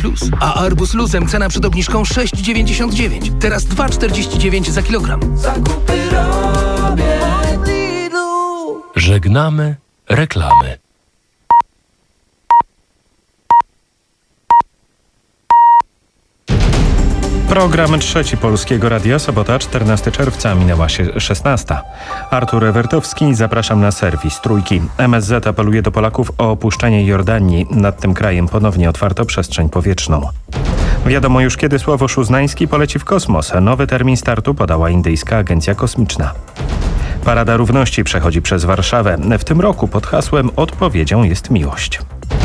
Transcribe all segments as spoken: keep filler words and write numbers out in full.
plus. A arbuz luzem cena przed obniżką sześć dziewięćdziesiąt dziewięć. Teraz dwa czterdzieści dziewięć za kilogram. Zakupy robię w Lidlu. Żegnamy reklamy. Program trzeci Polskiego Radia, sobota czternastego czerwca, minęła się szesnasta. Artur Ewertowski, zapraszam na serwis Trójki. M S Z apeluje do Polaków o opuszczenie Jordanii. Nad tym krajem ponownie otwarto przestrzeń powietrzną. Wiadomo już, kiedy Sławosz Uznański poleci w kosmos. Nowy termin startu podała indyjska agencja kosmiczna. Parada Równości przechodzi przez Warszawę. W tym roku pod hasłem "Odpowiedzią jest miłość".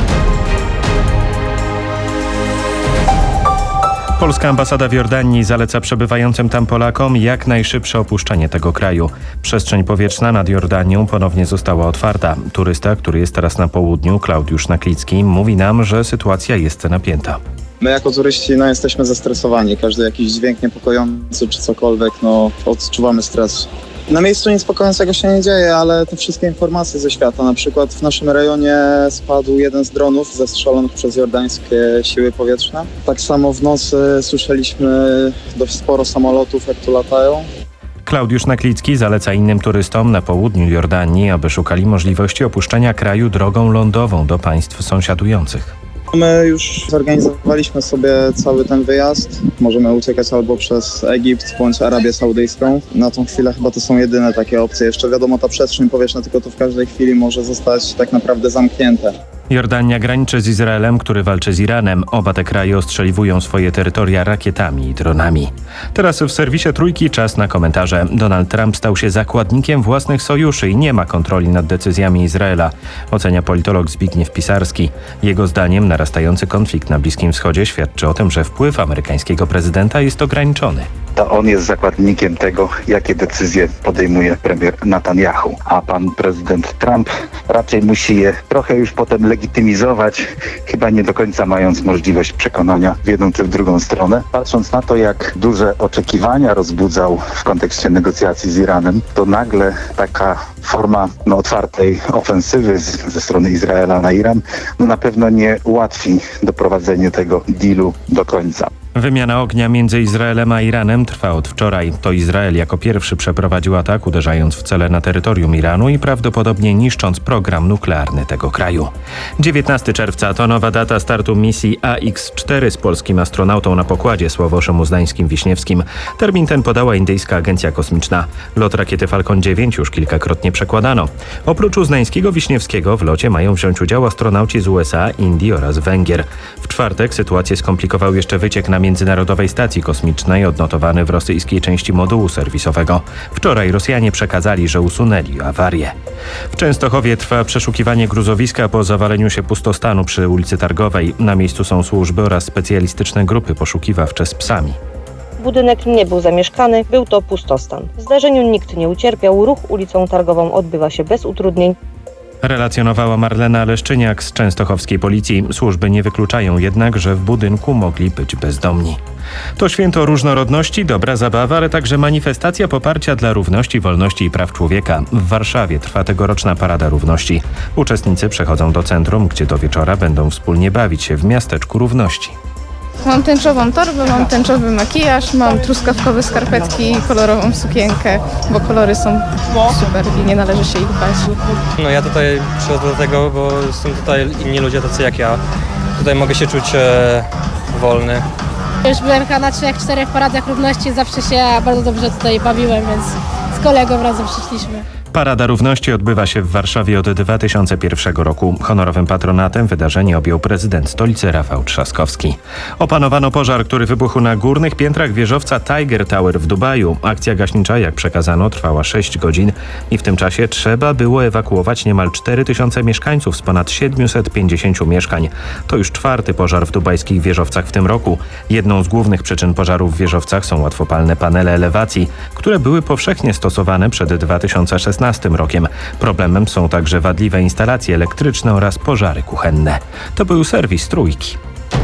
Polska ambasada w Jordanii zaleca przebywającym tam Polakom jak najszybsze opuszczenie tego kraju. Przestrzeń powietrzna nad Jordanią ponownie została otwarta. Turysta, który jest teraz na południu, Klaudiusz Naklicki, mówi nam, że sytuacja jest napięta. My jako turyści no, jesteśmy zestresowani. Każdy jakiś dźwięk niepokojący czy cokolwiek, no odczuwamy stres. Na miejscu nic niepokojącego się nie dzieje, ale te wszystkie informacje ze świata, na przykład w naszym rejonie spadł jeden z dronów zestrzelonych przez jordańskie siły powietrzne. Tak samo w nocy słyszeliśmy dość sporo samolotów, jak tu latają. Klaudiusz Naklicki zaleca innym turystom na południu Jordanii, aby szukali możliwości opuszczenia kraju drogą lądową do państw sąsiadujących. My już zorganizowaliśmy sobie cały ten wyjazd. Możemy uciekać albo przez Egipt bądź Arabię Saudyjską. Na tą chwilę chyba to są jedyne takie opcje. Jeszcze wiadomo, ta przestrzeń powietrzna tylko to w każdej chwili może zostać tak naprawdę zamknięte. Jordania graniczy z Izraelem, który walczy z Iranem. Oba te kraje ostrzeliwują swoje terytoria rakietami i dronami. Teraz w serwisie Trójki czas na komentarze. Donald Trump stał się zakładnikiem własnych sojuszy i nie ma kontroli nad decyzjami Izraela, ocenia politolog Zbigniew Pisarski. Jego zdaniem narastający konflikt na Bliskim Wschodzie świadczy o tym, że wpływ amerykańskiego prezydenta jest ograniczony. To on jest zakładnikiem tego, jakie decyzje podejmuje premier Netanyahu, a pan prezydent Trump raczej musi je trochę już potem legitymizować, chyba nie do końca mając możliwość przekonania w jedną czy w drugą stronę. Patrząc na to, jak duże oczekiwania rozbudzał w kontekście negocjacji z Iranem, to nagle taka forma no, otwartej ofensywy z, ze strony Izraela na Iran no, na pewno nie ułatwi doprowadzenie tego dealu do końca. Wymiana ognia między Izraelem a Iranem trwa od wczoraj. To Izrael jako pierwszy przeprowadził atak, uderzając w cele na terytorium Iranu i prawdopodobnie niszcząc program nuklearny tego kraju. dziewiętnastego czerwca to nowa data startu misji A X cztery z polskim astronautą na pokładzie Sławoszem Uznańskim-Wiśniewskim. Termin ten podała indyjska agencja kosmiczna. Lot rakiety Falcon dziewięć już kilkakrotnie przekładano. Oprócz Uznańskiego-Wiśniewskiego w locie mają wziąć udział astronauci z U S A, Indii oraz Węgier. W czwartek sytuację skomplikował jeszcze wyciek na Międzynarodowej Stacji Kosmicznej odnotowany w rosyjskiej części modułu serwisowego. Wczoraj Rosjanie przekazali, że usunęli awarię. W Częstochowie trwa przeszukiwanie gruzowiska po zawaleniu się pustostanu przy ulicy Targowej. Na miejscu są służby oraz specjalistyczne grupy poszukiwawcze z psami. Budynek nie był zamieszkany, był to pustostan. W zdarzeniu nikt nie ucierpiał, ruch ulicą Targową odbywa się bez utrudnień. Relacjonowała Marlena Leszczyniak z częstochowskiej policji. Służby nie wykluczają jednak, że w budynku mogli być bezdomni. To święto różnorodności, dobra zabawa, ale także manifestacja poparcia dla równości, wolności i praw człowieka. W Warszawie trwa tegoroczna Parada Równości. Uczestnicy przechodzą do centrum, gdzie do wieczora będą wspólnie bawić się w miasteczku równości. Mam tęczową torbę, mam tęczowy makijaż, mam truskawkowe skarpetki i kolorową sukienkę, bo kolory są super i nie należy się ich bać. No ja tutaj przychodzę do tego, bo są tutaj inni ludzie tacy jak ja. Tutaj mogę się czuć e, wolny. Już byłem chyba na trzech, czterech paradach równości, zawsze się bardzo dobrze tutaj bawiłem, więc z kolegą razem przyszliśmy. Parada Równości odbywa się w Warszawie od dwa tysiące pierwszego roku. Honorowym patronatem wydarzenie objął prezydent stolicy Rafał Trzaskowski. Opanowano pożar, który wybuchł na górnych piętrach wieżowca Tiger Tower w Dubaju. Akcja gaśnicza, jak przekazano, trwała sześć godzin i w tym czasie trzeba było ewakuować niemal cztery tysiące mieszkańców z ponad siedmiuset pięćdziesięciu mieszkań. To już czwarty pożar w dubajskich wieżowcach w tym roku. Jedną z głównych przyczyn pożarów w wieżowcach są łatwopalne panele elewacji, które były powszechnie stosowane przed dwa tysiące szesnastym rokiem. Problemem są także wadliwe instalacje elektryczne oraz pożary kuchenne. To był serwis Trójki.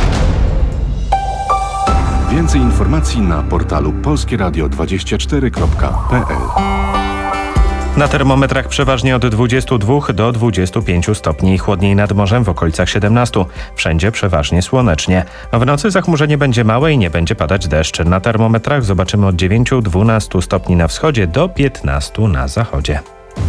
Więcej informacji na portalu polskieradio dwadzieścia cztery kropka p l. Na termometrach przeważnie od dwudziestu dwóch do dwudziestu pięciu stopni, chłodniej nad morzem w okolicach siedemnastu. Wszędzie przeważnie słonecznie. W nocy zachmurzenie będzie małe i nie będzie padać deszcz. Na termometrach zobaczymy od dziewięciu do dwunastu stopni na wschodzie do piętnastu na zachodzie.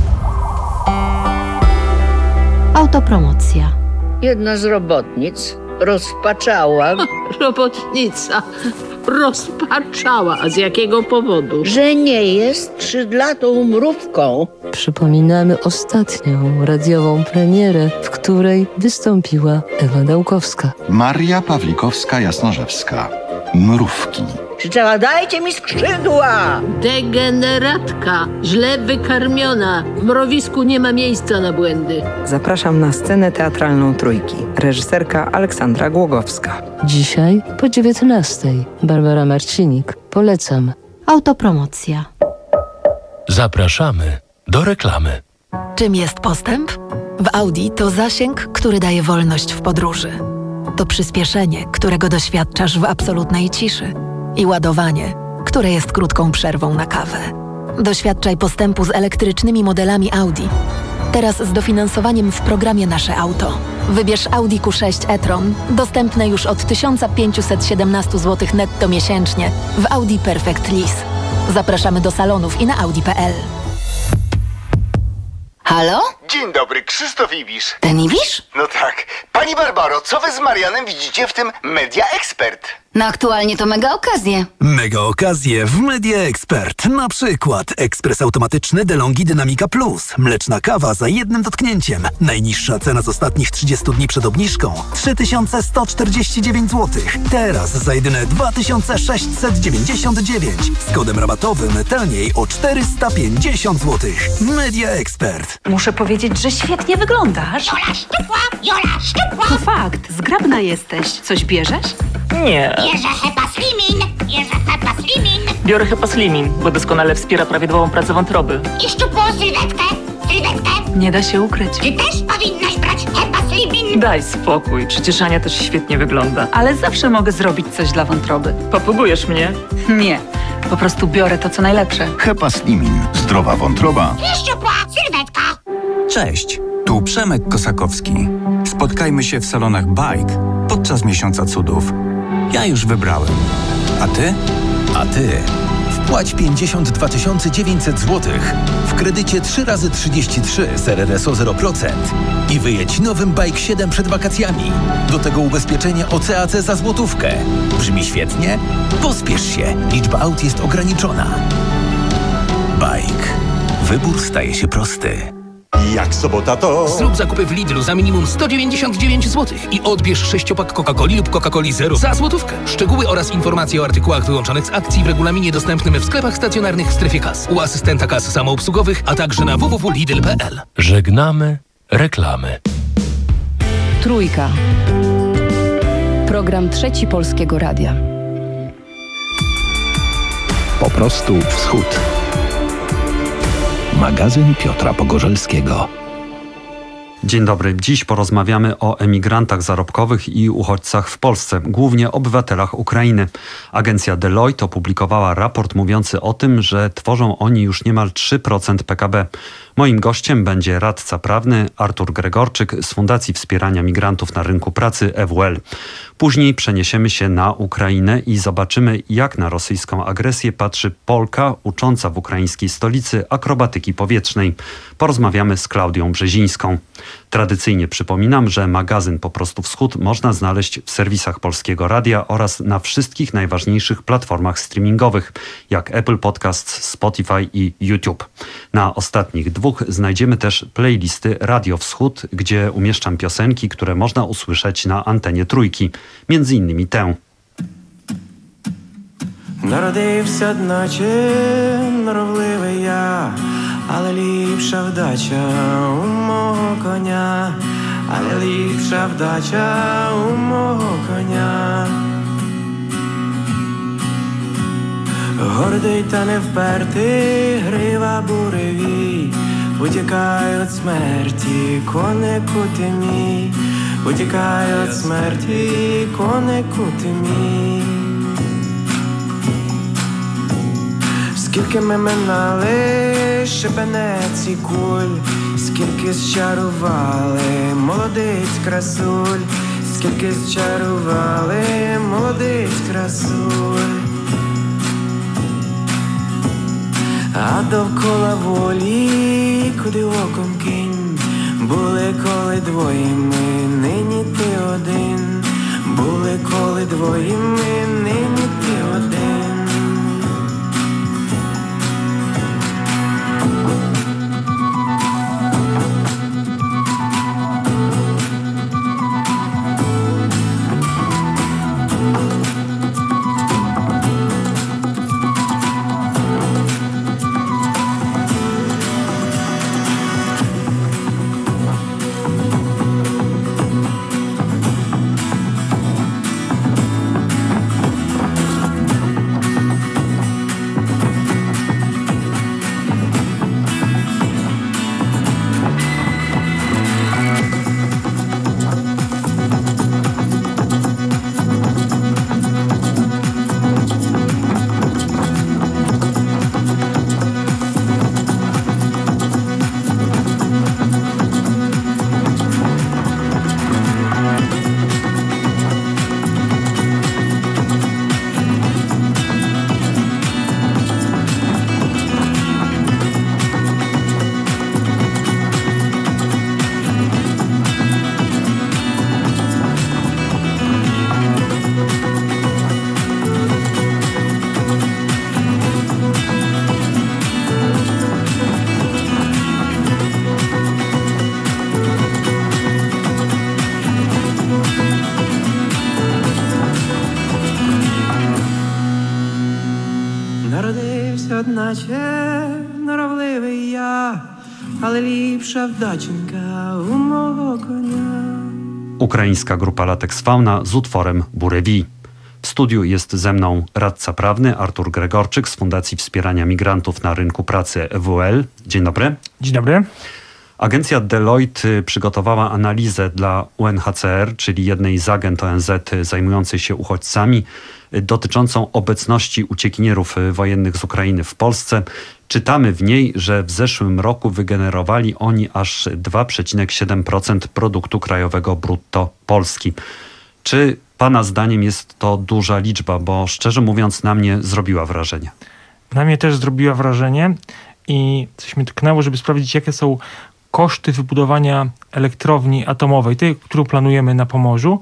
Autopromocja. Jedna z robotnic rozpaczała. Robotnica rozpaczała. A z jakiego powodu? Że nie jest skrzydlatą mrówką. Przypominamy ostatnią radiową premierę, w której wystąpiła Ewa Dałkowska. Maria Pawlikowska-Jasnorzewska. Mrówki. Krzyczała: dajcie mi skrzydła! Degeneratka, źle wykarmiona. W mrowisku nie ma miejsca na błędy. Zapraszam na scenę teatralną Trójki. Reżyserka Aleksandra Głogowska. Dzisiaj po dziewiętnastej. Barbara Marcinik. Polecam. Autopromocja. Zapraszamy do reklamy. Czym jest postęp? W Audi to zasięg, który daje wolność w podróży. To przyspieszenie, którego doświadczasz w absolutnej ciszy. I ładowanie, które jest krótką przerwą na kawę. Doświadczaj postępu z elektrycznymi modelami Audi. Teraz z dofinansowaniem w programie Nasze Auto. Wybierz Audi Q sześć e-tron, dostępne już od tysiąc pięćset siedemnaście złotych netto miesięcznie w Audi Perfect Lease. Zapraszamy do salonów i na audi kropka p l. Halo? Dzień dobry, Krzysztof Ibisz. Ten Ibisz? No tak. Pani Barbaro, co wy z Marianem widzicie w tym Media Expert? No aktualnie to mega okazje. Mega okazje w Media Expert. Na przykład ekspres automatyczny DeLonghi Dynamica Plus. Mleczna kawa za jednym dotknięciem. Najniższa cena z ostatnich trzydziestu dni przed obniżką trzy tysiące sto czterdzieści dziewięć złotych. Teraz za jedyne dwa tysiące sześćset dziewięćdziesiąt dziewięć. Z kodem rabatowym taniej o czterysta pięćdziesiąt złotych. Media Expert. Muszę powiedzieć, że świetnie wyglądasz. Jola szczupła, Jola szczupła. To fakt, zgrabna jesteś. Coś bierzesz? Nie. Bierze Hepa Slimin, bierze Hepa Slimin. Biorę Hepa Slimin, bo doskonale wspiera prawidłową pracę wątroby. I szczupłą sylwetkę, sylwetkę. Nie da się ukryć. Ty też powinnaś brać Hepa Slimin. Daj spokój, przecież Ania też świetnie wygląda. Ale zawsze mogę zrobić coś dla wątroby. Popugujesz mnie? Nie, po prostu biorę to, co najlepsze. Hepa Slimin. Zdrowa wątroba. I szczupła sylwetka. Cześć, tu Przemek Kosakowski. Spotkajmy się w salonach Bike podczas Miesiąca Cudów. Ja już wybrałem. A ty? A ty? Wpłać pięćdziesiąt dwa tysiące dziewięćset złotych w kredycie trzy razy trzydzieści trzy z R R S O zero procent i wyjedź nowym Bike siedem przed wakacjami. Do tego ubezpieczenie O C A C za złotówkę. Brzmi świetnie? Pospiesz się. Liczba aut jest ograniczona. Bike. Wybór staje się prosty. Jak sobota to... Zrób zakupy w Lidlu za minimum sto dziewięćdziesiąt dziewięć złotych i odbierz sześciopak Coca-Coli lub Coca-Coli Zero za złotówkę. Szczegóły oraz informacje o artykułach wyłączonych z akcji w regulaminie dostępnym w sklepach stacjonarnych w strefie kas, u asystenta kas samoobsługowych, a także na w w w kropka lidl kropka p l. Żegnamy reklamy. Trójka. Program Trzeci Polskiego Radia. Po prostu wschód. Magazyn Piotra Pogorzelskiego. Dzień dobry. Dziś porozmawiamy o emigrantach zarobkowych i uchodźcach w Polsce, głównie obywatelach Ukrainy. Agencja Deloitte opublikowała raport mówiący o tym, że tworzą oni już niemal trzy procent P K B. Moim gościem będzie radca prawny Artur Gregorczyk z Fundacji Wspierania Migrantów na Rynku Pracy E W L. Później przeniesiemy się na Ukrainę i zobaczymy, jak na rosyjską agresję patrzy Polka ucząca w ukraińskiej stolicy akrobatyki powietrznej. Porozmawiamy z Klaudią Brzezińską. Tradycyjnie przypominam, że magazyn Po prostu Wschód można znaleźć w serwisach Polskiego Radia oraz na wszystkich najważniejszych platformach streamingowych, jak Apple Podcasts, Spotify i YouTube. Na ostatnich dwóch znajdziemy też playlisty Radio Wschód, gdzie umieszczam piosenki, które można usłyszeć na antenie Trójki. Między innymi tę. Народився одначе норовливий я, але ліпша вдача у мого коня, але ліпша вдача у мого коня. Гордий та невпертий, грива буревій, утікай від смерті, конику ти мій, утікай від смерті, конику ти мій. Скільки ми минали шибенець і куль, скільки зчарували молодиць красуль, скільки зчарували молодиць красуль. А довкола волі, куди оком кинь, були коли двоє ми, нині ти один. Були коли двоє ми, нині ти один. Одначе норовливий я, але ліпша вдаченька у мого konia. Ukraińska grupa Latex Fauna z utworem Burevi. W studiu jest ze mną radca prawny Artur Gregorczyk z Fundacji Wspierania Migrantów na Rynku Pracy E W L. Dzień dobry. Dzień dobry. Agencja Deloitte przygotowała analizę dla U N H C R, czyli jednej z agent O N Z zajmującej się uchodźcami, dotyczącą obecności uciekinierów wojennych z Ukrainy w Polsce. Czytamy w niej, że w zeszłym roku wygenerowali oni aż dwa przecinek siedem procent produktu krajowego brutto Polski. Czy pana zdaniem jest to duża liczba? Bo szczerze mówiąc na mnie zrobiła wrażenie. Na mnie też zrobiła wrażenie i coś mnie tknęło, żeby sprawdzić, jakie są koszty wybudowania elektrowni atomowej, tej, którą planujemy na Pomorzu.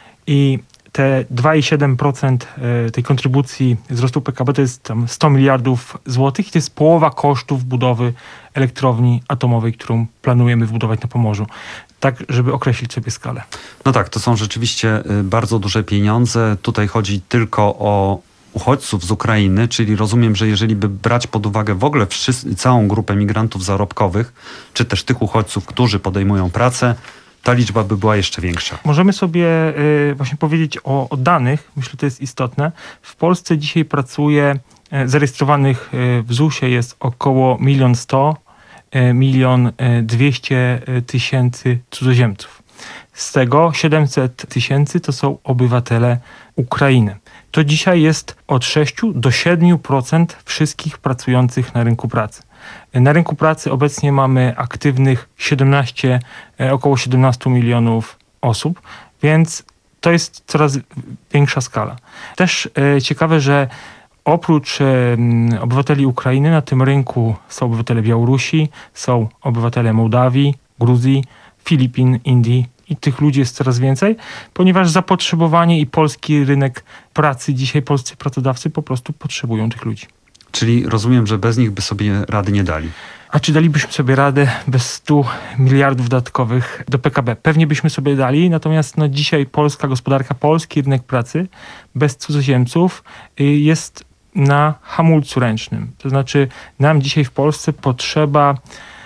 I te dwa przecinek siedem procent tej kontrybucji wzrostu P K B to jest tam sto miliardów złotych i to jest połowa kosztów budowy elektrowni atomowej, którą planujemy wybudować na Pomorzu. Tak, żeby określić sobie skalę. No tak, to są rzeczywiście bardzo duże pieniądze. Tutaj chodzi tylko o uchodźców z Ukrainy, czyli rozumiem, że jeżeli by brać pod uwagę w ogóle wszyscy, całą grupę migrantów zarobkowych, czy też tych uchodźców, którzy podejmują pracę, ta liczba by była jeszcze większa. Możemy sobie y, właśnie powiedzieć o, o danych, myślę, że to jest istotne. W Polsce dzisiaj pracuje, y, zarejestrowanych y, w zusie jest około milion sto, y, milion dwieście tysięcy cudzoziemców. Z tego siedemset tysięcy to są obywatele Ukrainy. To dzisiaj jest od sześciu do siedmiu procent wszystkich pracujących na rynku pracy. Na rynku pracy obecnie mamy aktywnych siedemnaście, około siedemnaście milionów osób, więc to jest coraz większa skala. Też e, ciekawe, że oprócz e, obywateli Ukrainy na tym rynku są obywatele Białorusi, są obywatele Mołdawii, Gruzji, Filipin, Indii i tych ludzi jest coraz więcej, ponieważ zapotrzebowanie i polski rynek pracy, dzisiaj polscy pracodawcy po prostu potrzebują tych ludzi. Czyli rozumiem, że bez nich by sobie rady nie dali. A czy dalibyśmy sobie radę bez stu miliardów dodatkowych do P K B? Pewnie byśmy sobie dali, natomiast no, dzisiaj polska gospodarka, polski rynek pracy bez cudzoziemców jest na hamulcu ręcznym. To znaczy nam dzisiaj w Polsce potrzeba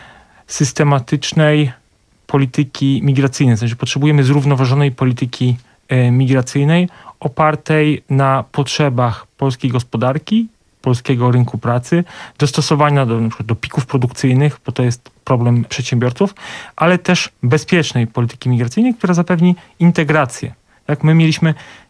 systematycznej polityki migracyjnej. To znaczy potrzebujemy zrównoważonej polityki e, migracyjnej opartej na potrzebach polskiej gospodarki, polskiego rynku pracy, dostosowania do, na przykład do pików produkcyjnych, bo to jest problem przedsiębiorców, ale też bezpiecznej polityki migracyjnej, która zapewni integrację. Tak, my mieliśmy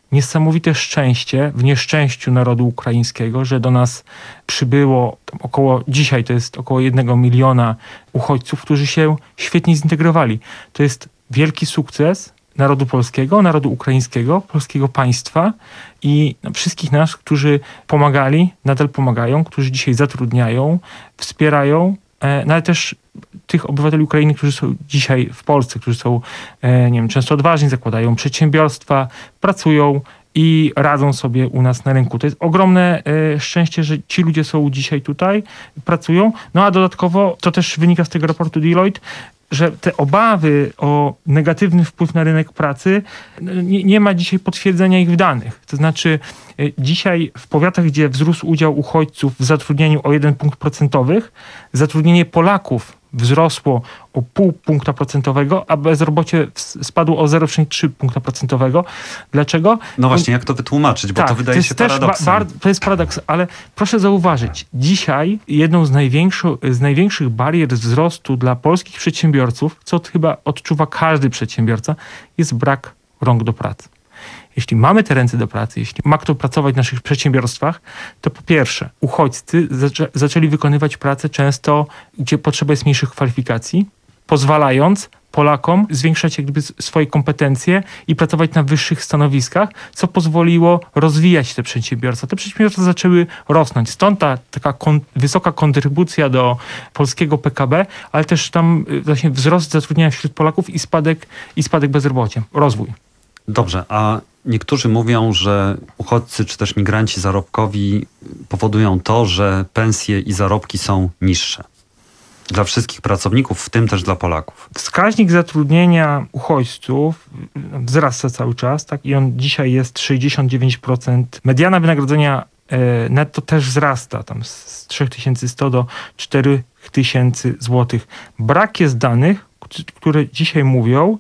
niesamowite szczęście w nieszczęściu narodu ukraińskiego, że do nas przybyło tam około, dzisiaj to jest około jednego miliona uchodźców, którzy się świetnie zintegrowali. To jest wielki sukces narodu polskiego, narodu ukraińskiego, polskiego państwa i wszystkich nas, którzy pomagali, nadal pomagają, którzy dzisiaj zatrudniają, wspierają, no ale też tych obywateli Ukrainy, którzy są dzisiaj w Polsce, którzy są, nie wiem, często odważni, zakładają przedsiębiorstwa, pracują i radzą sobie u nas na rynku. To jest ogromne szczęście, że ci ludzie są dzisiaj tutaj, pracują. No a dodatkowo, to też wynika z tego raportu Deloitte, że te obawy o negatywny wpływ na rynek pracy, nie, nie ma dzisiaj potwierdzenia ich w danych. To znaczy dzisiaj w powiatach, gdzie wzrósł udział uchodźców w zatrudnieniu o jeden punkt procentowych, zatrudnienie Polaków wzrosło o pół punkta procentowego, a bezrobocie spadło o zero przecinek trzy punkta procentowego. Dlaczego? No właśnie, jak to wytłumaczyć? Bo tak, to wydaje to się też paradoksem. Ba- bar- to jest paradoks, ale proszę zauważyć, dzisiaj jedną z, największych, z największych barier wzrostu dla polskich przedsiębiorców, co chyba odczuwa każdy przedsiębiorca, jest brak rąk do pracy. Jeśli mamy te ręce do pracy, jeśli ma kto pracować w naszych przedsiębiorstwach, to po pierwsze uchodźcy zaczę- zaczęli wykonywać pracę często, gdzie potrzeba jest mniejszych kwalifikacji, pozwalając Polakom zwiększać jakby swoje kompetencje i pracować na wyższych stanowiskach, co pozwoliło rozwijać te przedsiębiorstwa. Te przedsiębiorstwa zaczęły rosnąć. Stąd ta taka kon- wysoka kontrybucja do polskiego P K B, ale też tam właśnie wzrost zatrudnienia wśród Polaków i spadek, i spadek bezrobocia. Rozwój. Dobrze, a niektórzy mówią, że uchodźcy czy też migranci zarobkowi powodują to, że pensje i zarobki są niższe. Dla wszystkich pracowników, w tym też dla Polaków. Wskaźnik zatrudnienia uchodźców wzrasta cały czas, tak? I on dzisiaj jest sześćdziesiąt dziewięć procent. Mediana wynagrodzenia netto też wzrasta, tam z trzy tysiące sto do cztery tysiące złotych. Brak jest danych, które dzisiaj mówią,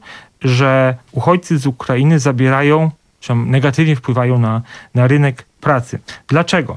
że uchodźcy z Ukrainy zabierają, czy negatywnie wpływają na, na rynek pracy. Dlaczego?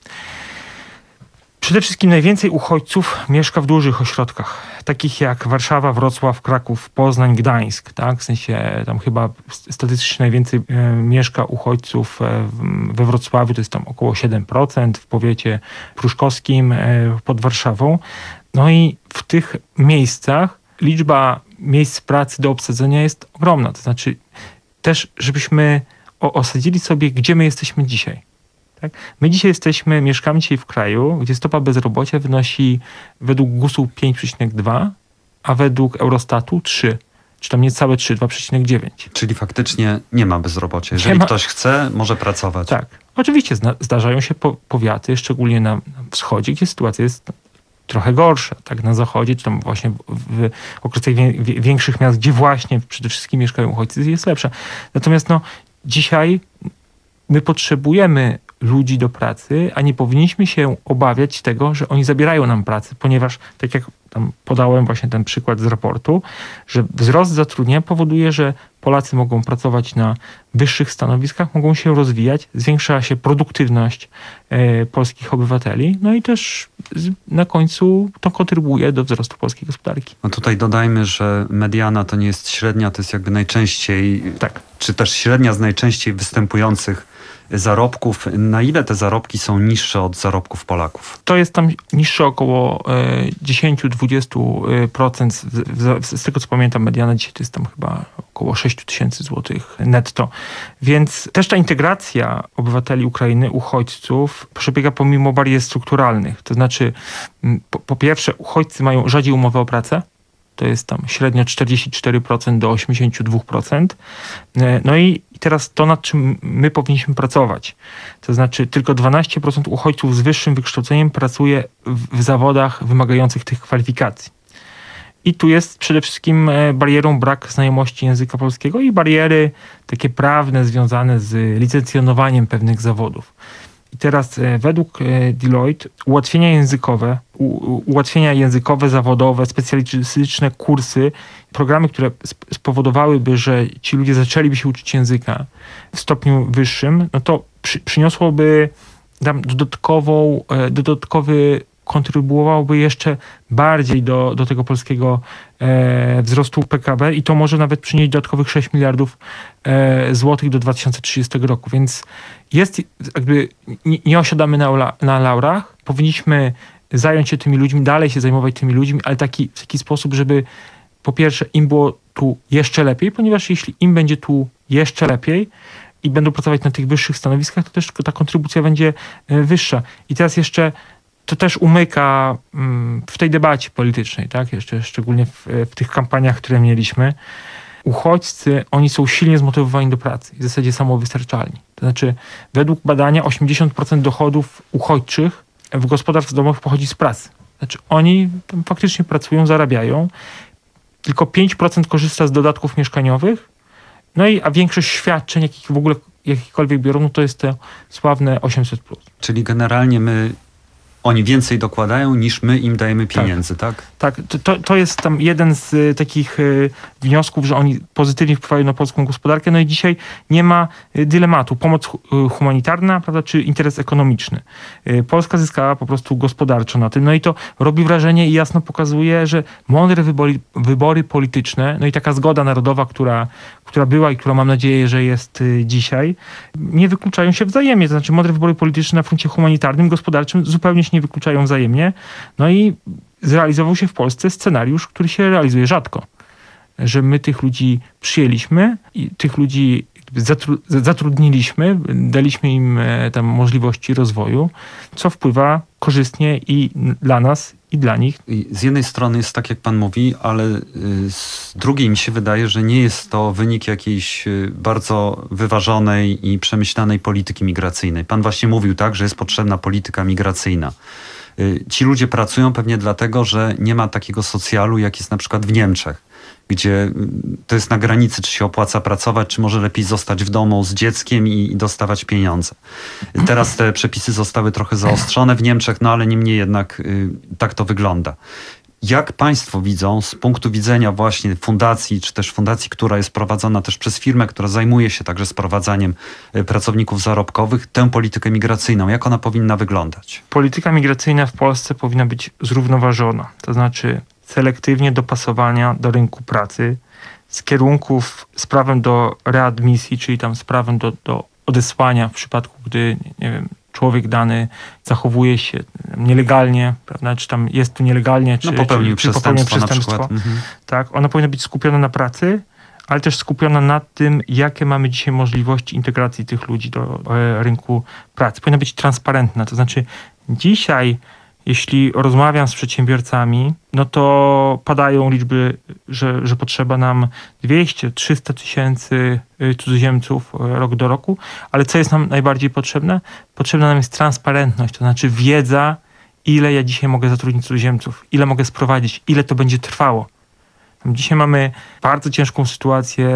Przede wszystkim najwięcej uchodźców mieszka w dużych ośrodkach, takich jak Warszawa, Wrocław, Kraków, Poznań, Gdańsk. Tak? W sensie tam chyba statystycznie najwięcej e, mieszka uchodźców e, we Wrocławiu, to jest tam około siedem procent, w powiecie pruszkowskim e, pod Warszawą. No i w tych miejscach liczba miejsc pracy do obsadzenia jest ogromna. To znaczy też, żebyśmy o, osadzili sobie, gdzie my jesteśmy dzisiaj. Tak? My dzisiaj jesteśmy, mieszkamy dzisiaj w kraju, gdzie stopa bezrobocia wynosi według gusu pięć przecinek dwa, a według Eurostatu trzy, czy tam niecałe trzy, dwa przecinek dziewięć. Czyli faktycznie nie ma bezrobocia. Jeżeli ma... ktoś chce, może pracować. Tak. Oczywiście zna- zdarzają się po- powiaty, szczególnie na, na wschodzie, gdzie sytuacja jest trochę gorsza. Tak? Na zachodzie, czy tam właśnie w, w okresach wie- wie- większych miast, gdzie właśnie przede wszystkim mieszkają uchodźcy, jest lepsza. Natomiast no, dzisiaj my potrzebujemy ludzi do pracy, a nie powinniśmy się obawiać tego, że oni zabierają nam pracę, ponieważ, tak jak tam podałem właśnie ten przykład z raportu, że wzrost zatrudnienia powoduje, że Polacy mogą pracować na wyższych stanowiskach, mogą się rozwijać, zwiększa się produktywność e, polskich obywateli, no i też z, na końcu to kontrybuje do wzrostu polskiej gospodarki. No tutaj dodajmy, że mediana to nie jest średnia, to jest jakby najczęściej, tak. czy też średnia z najczęściej występujących zarobków. Na ile te zarobki są niższe od zarobków Polaków? To jest tam niższe około dziesięć do dwudziestu procent. Z, z, z tego co pamiętam, mediana dzisiaj to jest tam chyba około sześć tysięcy złotych netto. Więc też ta integracja obywateli Ukrainy, uchodźców, przebiega pomimo barier strukturalnych. To znaczy, po, po pierwsze, uchodźcy mają rzadziej umowę o pracę. To jest tam średnio czterdzieści cztery procent do osiemdziesiąt dwa procent. No i teraz to, nad czym my powinniśmy pracować. To znaczy tylko dwanaście procent uchodźców z wyższym wykształceniem pracuje w, w zawodach wymagających tych kwalifikacji. I tu jest przede wszystkim barierą brak znajomości języka polskiego i bariery takie prawne związane z licencjonowaniem pewnych zawodów. I teraz według Deloitte ułatwienia językowe, u, ułatwienia językowe, zawodowe, specjalistyczne kursy, programy, które spowodowałyby, że ci ludzie zaczęliby się uczyć języka w stopniu wyższym, no to przy, przyniosłoby tam dodatkową, dodatkowy kontrybuowałoby jeszcze bardziej do, do tego polskiego e, wzrostu P K B i to może nawet przynieść dodatkowych sześć miliardów e, złotych do dwa tysiące trzydziestego roku. Więc jest jakby, nie, nie osiadamy na, na laurach. Powinniśmy zająć się tymi ludźmi, dalej się zajmować tymi ludźmi, ale taki, w taki sposób, żeby po pierwsze im było tu jeszcze lepiej, ponieważ jeśli im będzie tu jeszcze lepiej i będą pracować na tych wyższych stanowiskach, to też ta kontrybucja będzie wyższa. I teraz jeszcze to też umyka w tej debacie politycznej, tak? Jeszcze szczególnie w, w tych kampaniach, które mieliśmy. Uchodźcy, oni są silnie zmotywowani do pracy, w zasadzie samowystarczalni. To znaczy, według badania osiemdziesiąt procent dochodów uchodźczych w gospodarstw domowych pochodzi z pracy. Znaczy, oni tam faktycznie pracują, zarabiają, tylko pięć procent korzysta z dodatków mieszkaniowych, no i a większość świadczeń, jakich w ogóle jakikolwiek biorą, no to jest to sławne osiemset plus. Czyli generalnie my, oni więcej dokładają niż my im dajemy pieniędzy, tak? Tak, tak to, to jest tam jeden z y, takich y, wniosków, że oni pozytywnie wpływają na polską gospodarkę. No i dzisiaj nie ma y, dylematu. Pomoc y, humanitarna, prawda, czy interes ekonomiczny. Y, Polska zyskała po prostu gospodarczo na tym. No i to robi wrażenie i jasno pokazuje, że mądre wybory, wybory polityczne, no i taka zgoda narodowa, która, która była i która mam nadzieję, że jest y, dzisiaj, nie wykluczają się wzajemnie. To znaczy mądre wybory polityczne na froncie humanitarnym, gospodarczym zupełnie się nie wykluczają wzajemnie. No i zrealizował się w Polsce scenariusz, który się realizuje rzadko. Że my tych ludzi przyjęliśmy i tych ludzi zatru- zatrudniliśmy, daliśmy im tam możliwości rozwoju, co wpływa korzystnie i dla nas, i dla nich. I z jednej strony jest tak, jak pan mówi, ale z drugiej mi się wydaje, że nie jest to wynik jakiejś bardzo wyważonej i przemyślanej polityki migracyjnej. Pan właśnie mówił tak, że jest potrzebna polityka migracyjna. Ci ludzie pracują pewnie dlatego, że nie ma takiego socjalu, jak jest na przykład w Niemczech, gdzie to jest na granicy, czy się opłaca pracować, czy może lepiej zostać w domu z dzieckiem i, i dostawać pieniądze. Teraz te przepisy zostały trochę zaostrzone w Niemczech, no ale niemniej jednak y, tak to wygląda. Jak państwo widzą z punktu widzenia właśnie fundacji, czy też fundacji, która jest prowadzona też przez firmę, która zajmuje się także sprowadzaniem pracowników zarobkowych, tę politykę migracyjną? Jak ona powinna wyglądać? Polityka migracyjna w Polsce powinna być zrównoważona. To znaczy selektywnie dopasowania do rynku pracy, z kierunków z prawem do readmisji, czyli tam z prawem do, do odesłania w przypadku, gdy, nie wiem, człowiek dany zachowuje się nielegalnie, prawda, czy tam jest tu nielegalnie, czy, no popełnił czy, czy przestępstwo, popełnił przestępstwo. Mhm. Tak, ona powinna być skupiona na pracy, ale też skupiona na tym, jakie mamy dzisiaj możliwości integracji tych ludzi do e, rynku pracy. Powinna być transparentna, to znaczy dzisiaj, jeśli rozmawiam z przedsiębiorcami, no to padają liczby, że, że potrzeba nam dwieście do trzystu tysięcy cudzoziemców rok do roku, ale co jest nam najbardziej potrzebne? Potrzebna nam jest transparentność, to znaczy wiedza, ile ja dzisiaj mogę zatrudnić cudzoziemców, ile mogę sprowadzić, ile to będzie trwało. Dzisiaj mamy bardzo ciężką sytuację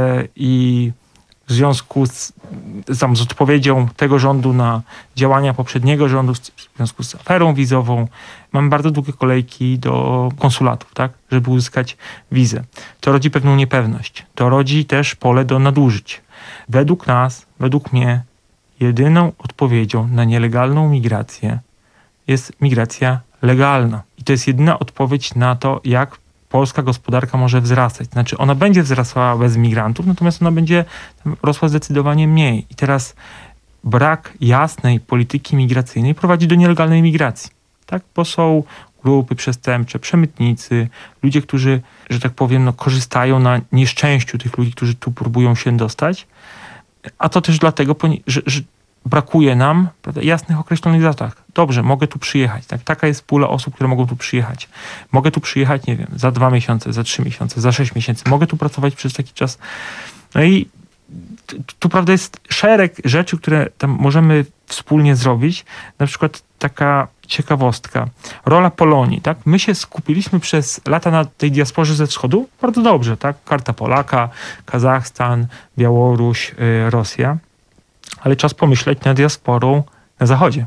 i w związku z, tam, z odpowiedzią tego rządu na działania poprzedniego rządu, w związku z aferą wizową, mamy bardzo długie kolejki do konsulatów, tak, żeby uzyskać wizę. To rodzi pewną niepewność. To rodzi też pole do nadużyć. Według nas, według mnie, jedyną odpowiedzią na nielegalną migrację jest migracja legalna. I to jest jedyna odpowiedź na to, jak polska gospodarka może wzrastać. Znaczy ona będzie wzrastała bez migrantów, natomiast ona będzie rosła zdecydowanie mniej. I teraz brak jasnej polityki migracyjnej prowadzi do nielegalnej migracji. Tak? Bo są grupy przestępcze, przemytnicy, ludzie, którzy, że tak powiem, no, korzystają na nieszczęściu tych ludzi, którzy tu próbują się dostać. A to też dlatego, że, że brakuje nam, prawda, jasnych określonych zasad. Dobrze, mogę tu przyjechać. Tak? Taka jest pula osób, które mogą tu przyjechać. Mogę tu przyjechać, nie wiem, za dwa miesiące, za trzy miesiące, za sześć miesięcy. Mogę tu pracować przez taki czas. No i tu, tu prawda jest szereg rzeczy, które tam możemy wspólnie zrobić. Na przykład taka ciekawostka. Rola Polonii. Tak? My się skupiliśmy przez lata na tej diasporze ze wschodu. Bardzo dobrze. Tak? Karta Polaka, Kazachstan, Białoruś, yy, Rosja. Ale czas pomyśleć nad diasporą na zachodzie.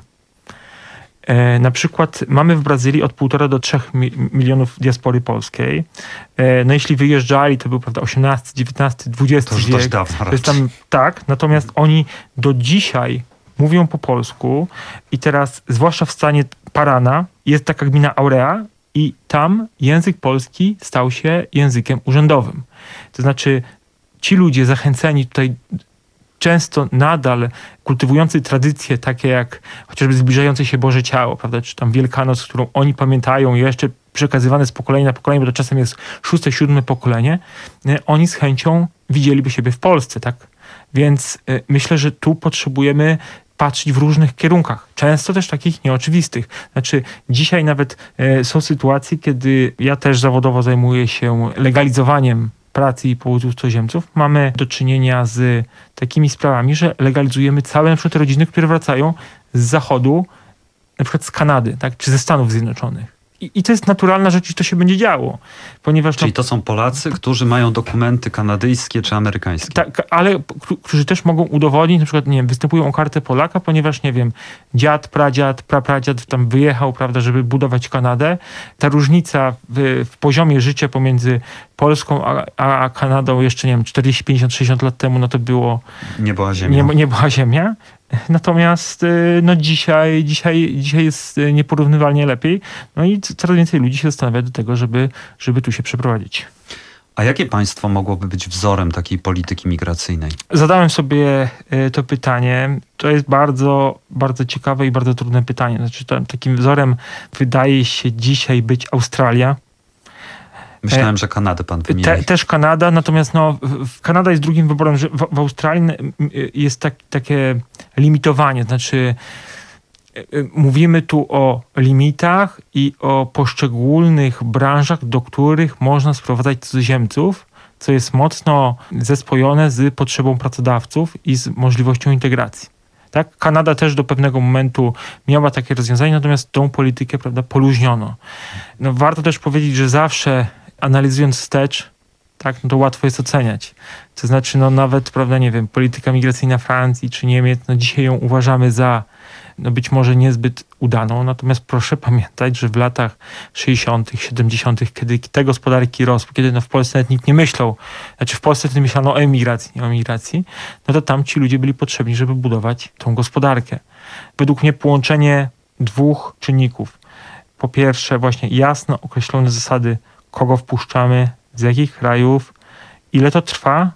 E, na przykład mamy w Brazylii od półtora do trzech mi- milionów diaspory polskiej. E, no jeśli wyjeżdżali, to był, prawda, osiemnasty, dziewiętnasty, dwudziesty to wiek. Dość dawno to jest tam, tak, natomiast oni do dzisiaj mówią po polsku i teraz, zwłaszcza w stanie Parana jest taka gmina Aurea i tam język polski stał się językiem urzędowym. To znaczy ci ludzie zachęceni tutaj często nadal kultywujący tradycje takie jak chociażby zbliżające się Boże Ciało, prawda, czy tam Wielkanoc, którą oni pamiętają jeszcze przekazywane z pokolenia na pokolenie, bo to czasem jest szóste, siódme pokolenie, oni z chęcią widzieliby siebie w Polsce, tak? Więc y, myślę, że tu potrzebujemy patrzeć w różnych kierunkach, często też takich nieoczywistych. Znaczy dzisiaj nawet y, są sytuacje, kiedy ja też zawodowo zajmuję się legalizowaniem pracy i pobytu cudzoziemców. Mamy do czynienia z takimi sprawami, że legalizujemy całe na przykład rodziny, które wracają z zachodu, na przykład z Kanady, tak, czy ze Stanów Zjednoczonych. I, I to jest naturalna rzecz i to się będzie działo. Ponieważ Czyli no, to są Polacy, którzy mają dokumenty kanadyjskie czy amerykańskie. Tak, ale którzy też mogą udowodnić, na przykład, nie wiem, występują o kartę Polaka, ponieważ, nie wiem, dziad, pradziad, prapradziad tam wyjechał, prawda, żeby budować Kanadę. Ta różnica w, w poziomie życia pomiędzy Polską a, a Kanadą jeszcze, nie wiem, czterdzieści, pięćdziesiąt, sześćdziesiąt lat temu, no to było... Nie była ziemia. Nie, nie była ziemia. Natomiast no dzisiaj, dzisiaj, dzisiaj jest nieporównywalnie lepiej. No i coraz więcej ludzi się zastanawia do tego, żeby, żeby tu się przeprowadzić. A jakie państwo mogłoby być wzorem takiej polityki migracyjnej? Zadałem sobie to pytanie. To jest bardzo, bardzo ciekawe i bardzo trudne pytanie. Znaczy, takim wzorem wydaje się dzisiaj być Australia. Myślałem, że Kanadę pan wymienił. Te, też Kanada, natomiast no, w, Kanada jest drugim wyborem, że w, w Australii jest tak, takie limitowanie, znaczy mówimy tu o limitach i o poszczególnych branżach, do których można sprowadzać cudzoziemców, co jest mocno zespojone z potrzebą pracodawców i z możliwością integracji. Tak? Kanada też do pewnego momentu miała takie rozwiązanie, natomiast tą politykę, prawda, poluźniono. No, warto też powiedzieć, że zawsze analizując wstecz, tak, no to łatwo jest oceniać. To znaczy, no nawet, prawda, nie wiem, polityka migracyjna Francji czy Niemiec, no dzisiaj ją uważamy za, no być może niezbyt udaną, natomiast proszę pamiętać, że w latach sześćdziesiątych, siedemdziesiątych, kiedy te gospodarki rosły, kiedy no w Polsce nawet nikt nie myślał, znaczy w Polsce wtedy myślano o emigracji, nie o migracji, no to tam ci ludzie byli potrzebni, żeby budować tą gospodarkę. Według mnie połączenie dwóch czynników. Po pierwsze właśnie jasno określone zasady, kogo wpuszczamy, z jakich krajów, ile to trwa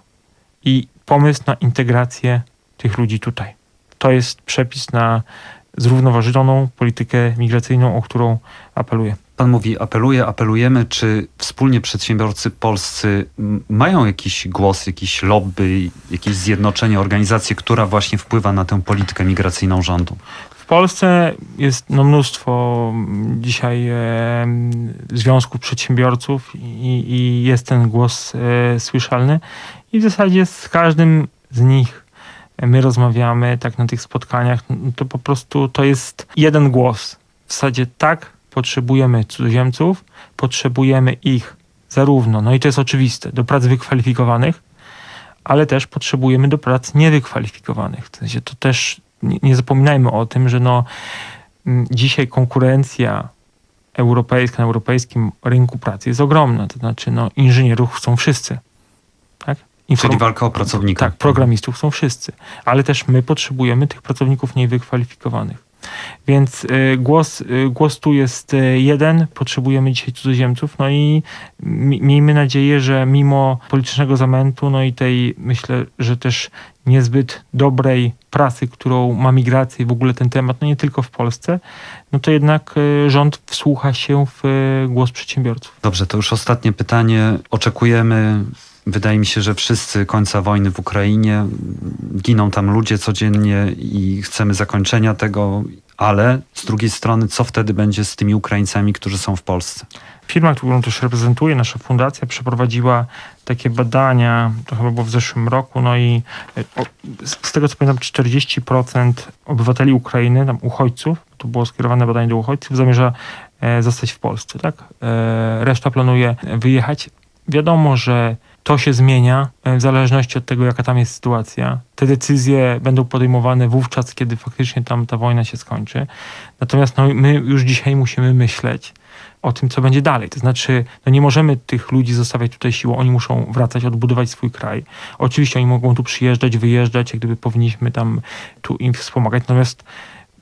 i pomysł na integrację tych ludzi tutaj. To jest przepis na zrównoważoną politykę migracyjną, o którą apeluję. Pan mówi, apeluje, apelujemy. Czy wspólnie przedsiębiorcy polscy mają jakiś głos, jakiś lobby, jakieś zjednoczenie, organizację, która właśnie wpływa na tę politykę migracyjną rządu? W Polsce jest no, mnóstwo dzisiaj e, związków przedsiębiorców i, i jest ten głos e, słyszalny i w zasadzie z każdym z nich my rozmawiamy tak na tych spotkaniach, no, to po prostu to jest jeden głos. W zasadzie tak, potrzebujemy cudzoziemców, potrzebujemy ich zarówno, no i to jest oczywiste, do prac wykwalifikowanych, ale też potrzebujemy do prac niewykwalifikowanych. W sensie to też nie, nie zapominajmy o tym, że no, dzisiaj konkurencja europejska na europejskim rynku pracy jest ogromna. To znaczy no, inżynierów chcą wszyscy. Tak? Inform- Czyli walka o pracownika. Tak, programistów są wszyscy. Ale też my potrzebujemy tych pracowników niewykwalifikowanych. Więc y, głos, y, głos tu jest y, jeden, potrzebujemy dzisiaj cudzoziemców, no i mi, miejmy nadzieję, że mimo politycznego zamętu, no i tej, myślę, że też niezbyt dobrej pracy, którą ma migracja i w ogóle ten temat, no nie tylko w Polsce, no to jednak y, rząd wsłucha się w y, głos przedsiębiorców. Dobrze, to już ostatnie pytanie. Oczekujemy, wydaje mi się, że wszyscy końca wojny w Ukrainie. Giną tam ludzie codziennie i chcemy zakończenia tego, ale z drugiej strony, co wtedy będzie z tymi Ukraińcami, którzy są w Polsce? Firma, którą też reprezentuję, nasza fundacja, przeprowadziła takie badania, to chyba było w zeszłym roku, no i o, z tego co pamiętam, czterdzieści procent obywateli Ukrainy, tam uchodźców, to było skierowane badanie do uchodźców, zamierza e, zostać w Polsce, tak? E, reszta planuje wyjechać. Wiadomo, że to się zmienia w zależności od tego, jaka tam jest sytuacja. Te decyzje będą podejmowane wówczas, kiedy faktycznie tam ta wojna się skończy. Natomiast no, my już dzisiaj musimy myśleć o tym, co będzie dalej. To znaczy, no nie możemy tych ludzi zostawiać tutaj siłą. Oni muszą wracać, odbudować swój kraj. Oczywiście oni mogą tu przyjeżdżać, wyjeżdżać, jak gdyby powinniśmy tam tu im wspomagać. Natomiast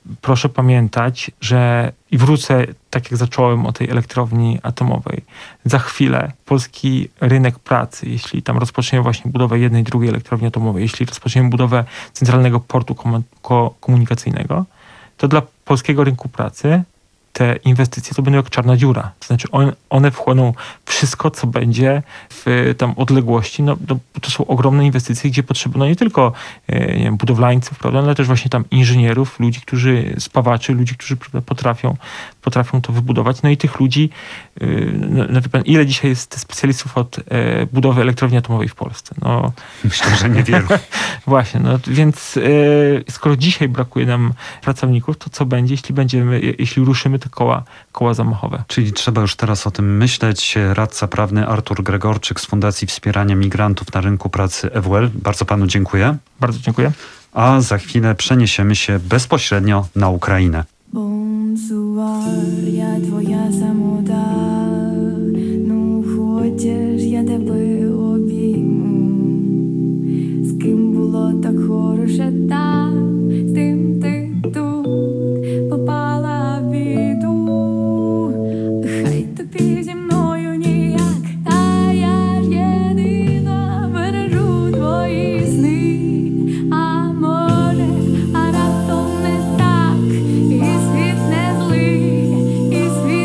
proszę pamiętać, że i wrócę, tak jak zacząłem, o tej elektrowni atomowej. Za chwilę polski rynek pracy, jeśli tam rozpoczniemy właśnie budowę jednej, drugiej elektrowni atomowej, jeśli rozpoczniemy budowę centralnego portu komunikacyjnego, to dla polskiego rynku pracy te inwestycje to będą jak czarna dziura. To znaczy one, one wchłoną wszystko, co będzie w tam odległości. No, no, to są ogromne inwestycje, gdzie potrzeba no nie tylko e, nie wiem, budowlańców, prawda, ale też właśnie tam inżynierów, ludzi, którzy, spawaczy, ludzi, którzy potrafią, potrafią to wybudować. No i tych ludzi, e, no, no, ile dzisiaj jest specjalistów od e, budowy elektrowni atomowej w Polsce? No, myślę, że niewielu. Właśnie, no więc e, skoro dzisiaj brakuje nam pracowników, to co będzie, jeśli będziemy, jeśli ruszymy te koła, koła zamachowe? Czyli trzeba już teraz o tym myśleć. Radca prawny Artur Gregorczyk z Fundacji Wspierania Migrantów na Rynku Pracy E W L. Bardzo panu dziękuję. Bardzo dziękuję. A za chwilę przeniesiemy się bezpośrednio na Ukrainę. Bonsoir, я твоя самота, ну хочеш, я тебе обійму. З ким було так хороше там, з тим ти тут попала в біду. Хай тобі зі мною ніяк, та я ж єдина бережу твої сни. А може, а раптом не так, і світ не злий, і світ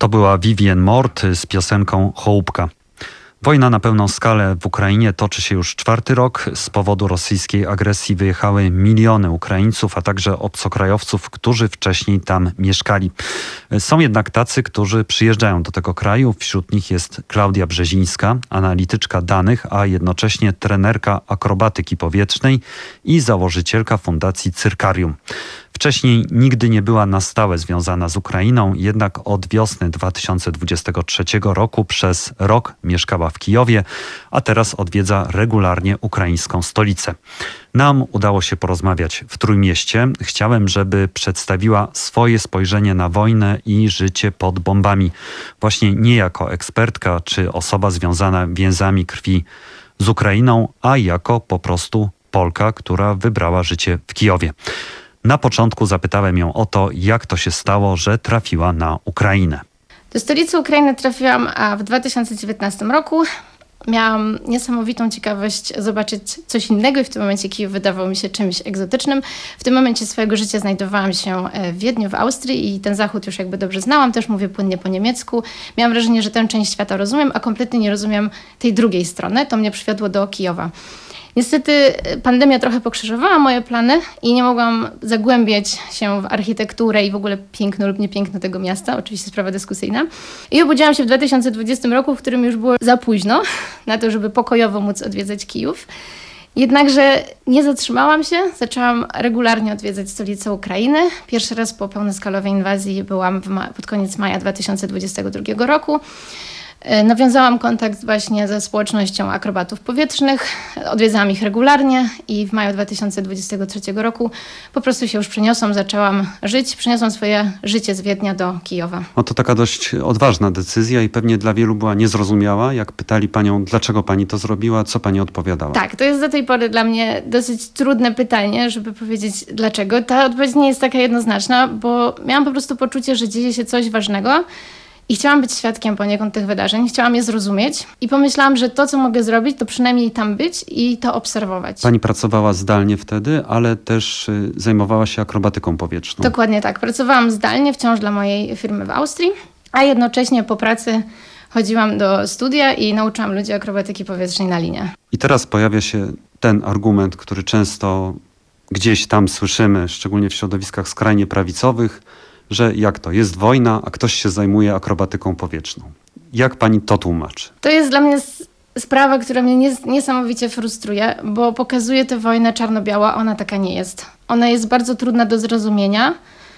To była Vivien Mort z piosenką Chołupka. Wojna na pełną skalę w Ukrainie toczy się już czwarty rok. Z powodu rosyjskiej agresji wyjechały miliony Ukraińców, a także obcokrajowców, którzy wcześniej tam mieszkali. Są jednak tacy, którzy przyjeżdżają do tego kraju. Wśród nich jest Klaudia Brzezińska, analityczka danych, a jednocześnie trenerka akrobatyki powietrznej i założycielka Fundacji Cyrkarium. Wcześniej nigdy nie była na stałe związana z Ukrainą, jednak od wiosny dwa tysiące dwudziestego trzeciego roku przez rok mieszkała w Kijowie, a teraz odwiedza regularnie ukraińską stolicę. Nam udało się porozmawiać w Trójmieście. Chciałem, żeby przedstawiła swoje spojrzenie na wojnę i życie pod bombami. Właśnie nie jako ekspertka czy osoba związana więzami krwi z Ukrainą, a jako po prostu Polka, która wybrała życie w Kijowie. Na początku zapytałem ją o to, jak to się stało, że trafiła na Ukrainę. Do stolicy Ukrainy trafiłam w dwa tysiące dziewiętnastym roku. Miałam niesamowitą ciekawość zobaczyć coś innego i w tym momencie Kijów wydawał mi się czymś egzotycznym. W tym momencie swojego życia znajdowałam się w Wiedniu, w Austrii i ten zachód już jakby dobrze znałam, też mówię płynnie po niemiecku. Miałam wrażenie, że tę część świata rozumiem, a kompletnie nie rozumiem tej drugiej strony. To mnie przywiodło do Kijowa. Niestety pandemia trochę pokrzyżowała moje plany i nie mogłam zagłębiać się w architekturę i w ogóle piękno lub niepiękno tego miasta. Oczywiście sprawa dyskusyjna. I obudziłam się w dwa tysiące dwudziestym roku, w którym już było za późno na to, żeby pokojowo móc odwiedzać Kijów. Jednakże nie zatrzymałam się, zaczęłam regularnie odwiedzać stolicę Ukrainy. Pierwszy raz po pełnoskalowej inwazji byłam w ma- pod koniec maja dwa tysiące dwudziestego drugiego roku. Nawiązałam kontakt właśnie ze społecznością akrobatów powietrznych, odwiedzałam ich regularnie i w maju dwa tysiące dwudziestego trzeciego roku po prostu się już przeniosłam, zaczęłam żyć, przeniosłam swoje życie z Wiednia do Kijowa. No to taka dość odważna decyzja i pewnie dla wielu była niezrozumiała. Jak pytali panią, dlaczego pani to zrobiła, co pani odpowiadała? Tak, to jest do tej pory dla mnie dosyć trudne pytanie, żeby powiedzieć dlaczego. Ta odpowiedź nie jest taka jednoznaczna, bo miałam po prostu poczucie, że dzieje się coś ważnego. I chciałam być świadkiem poniekąd tych wydarzeń, chciałam je zrozumieć i pomyślałam, że to, co mogę zrobić, to przynajmniej tam być i to obserwować. Pani pracowała zdalnie wtedy, ale też y, zajmowała się akrobatyką powietrzną. Dokładnie tak. Pracowałam zdalnie wciąż dla mojej firmy w Austrii, a jednocześnie po pracy chodziłam do studia i nauczyłam ludzi akrobatyki powietrznej na linie. I teraz pojawia się ten argument, który często gdzieś tam słyszymy, szczególnie w środowiskach skrajnie prawicowych, że jak to, jest wojna, a ktoś się zajmuje akrobatyką powietrzną. Jak pani to tłumaczy? To jest dla mnie sprawa, która mnie nies- niesamowicie frustruje, bo pokazuje tę wojnę czarno-biała, ona taka nie jest. Ona jest bardzo trudna do zrozumienia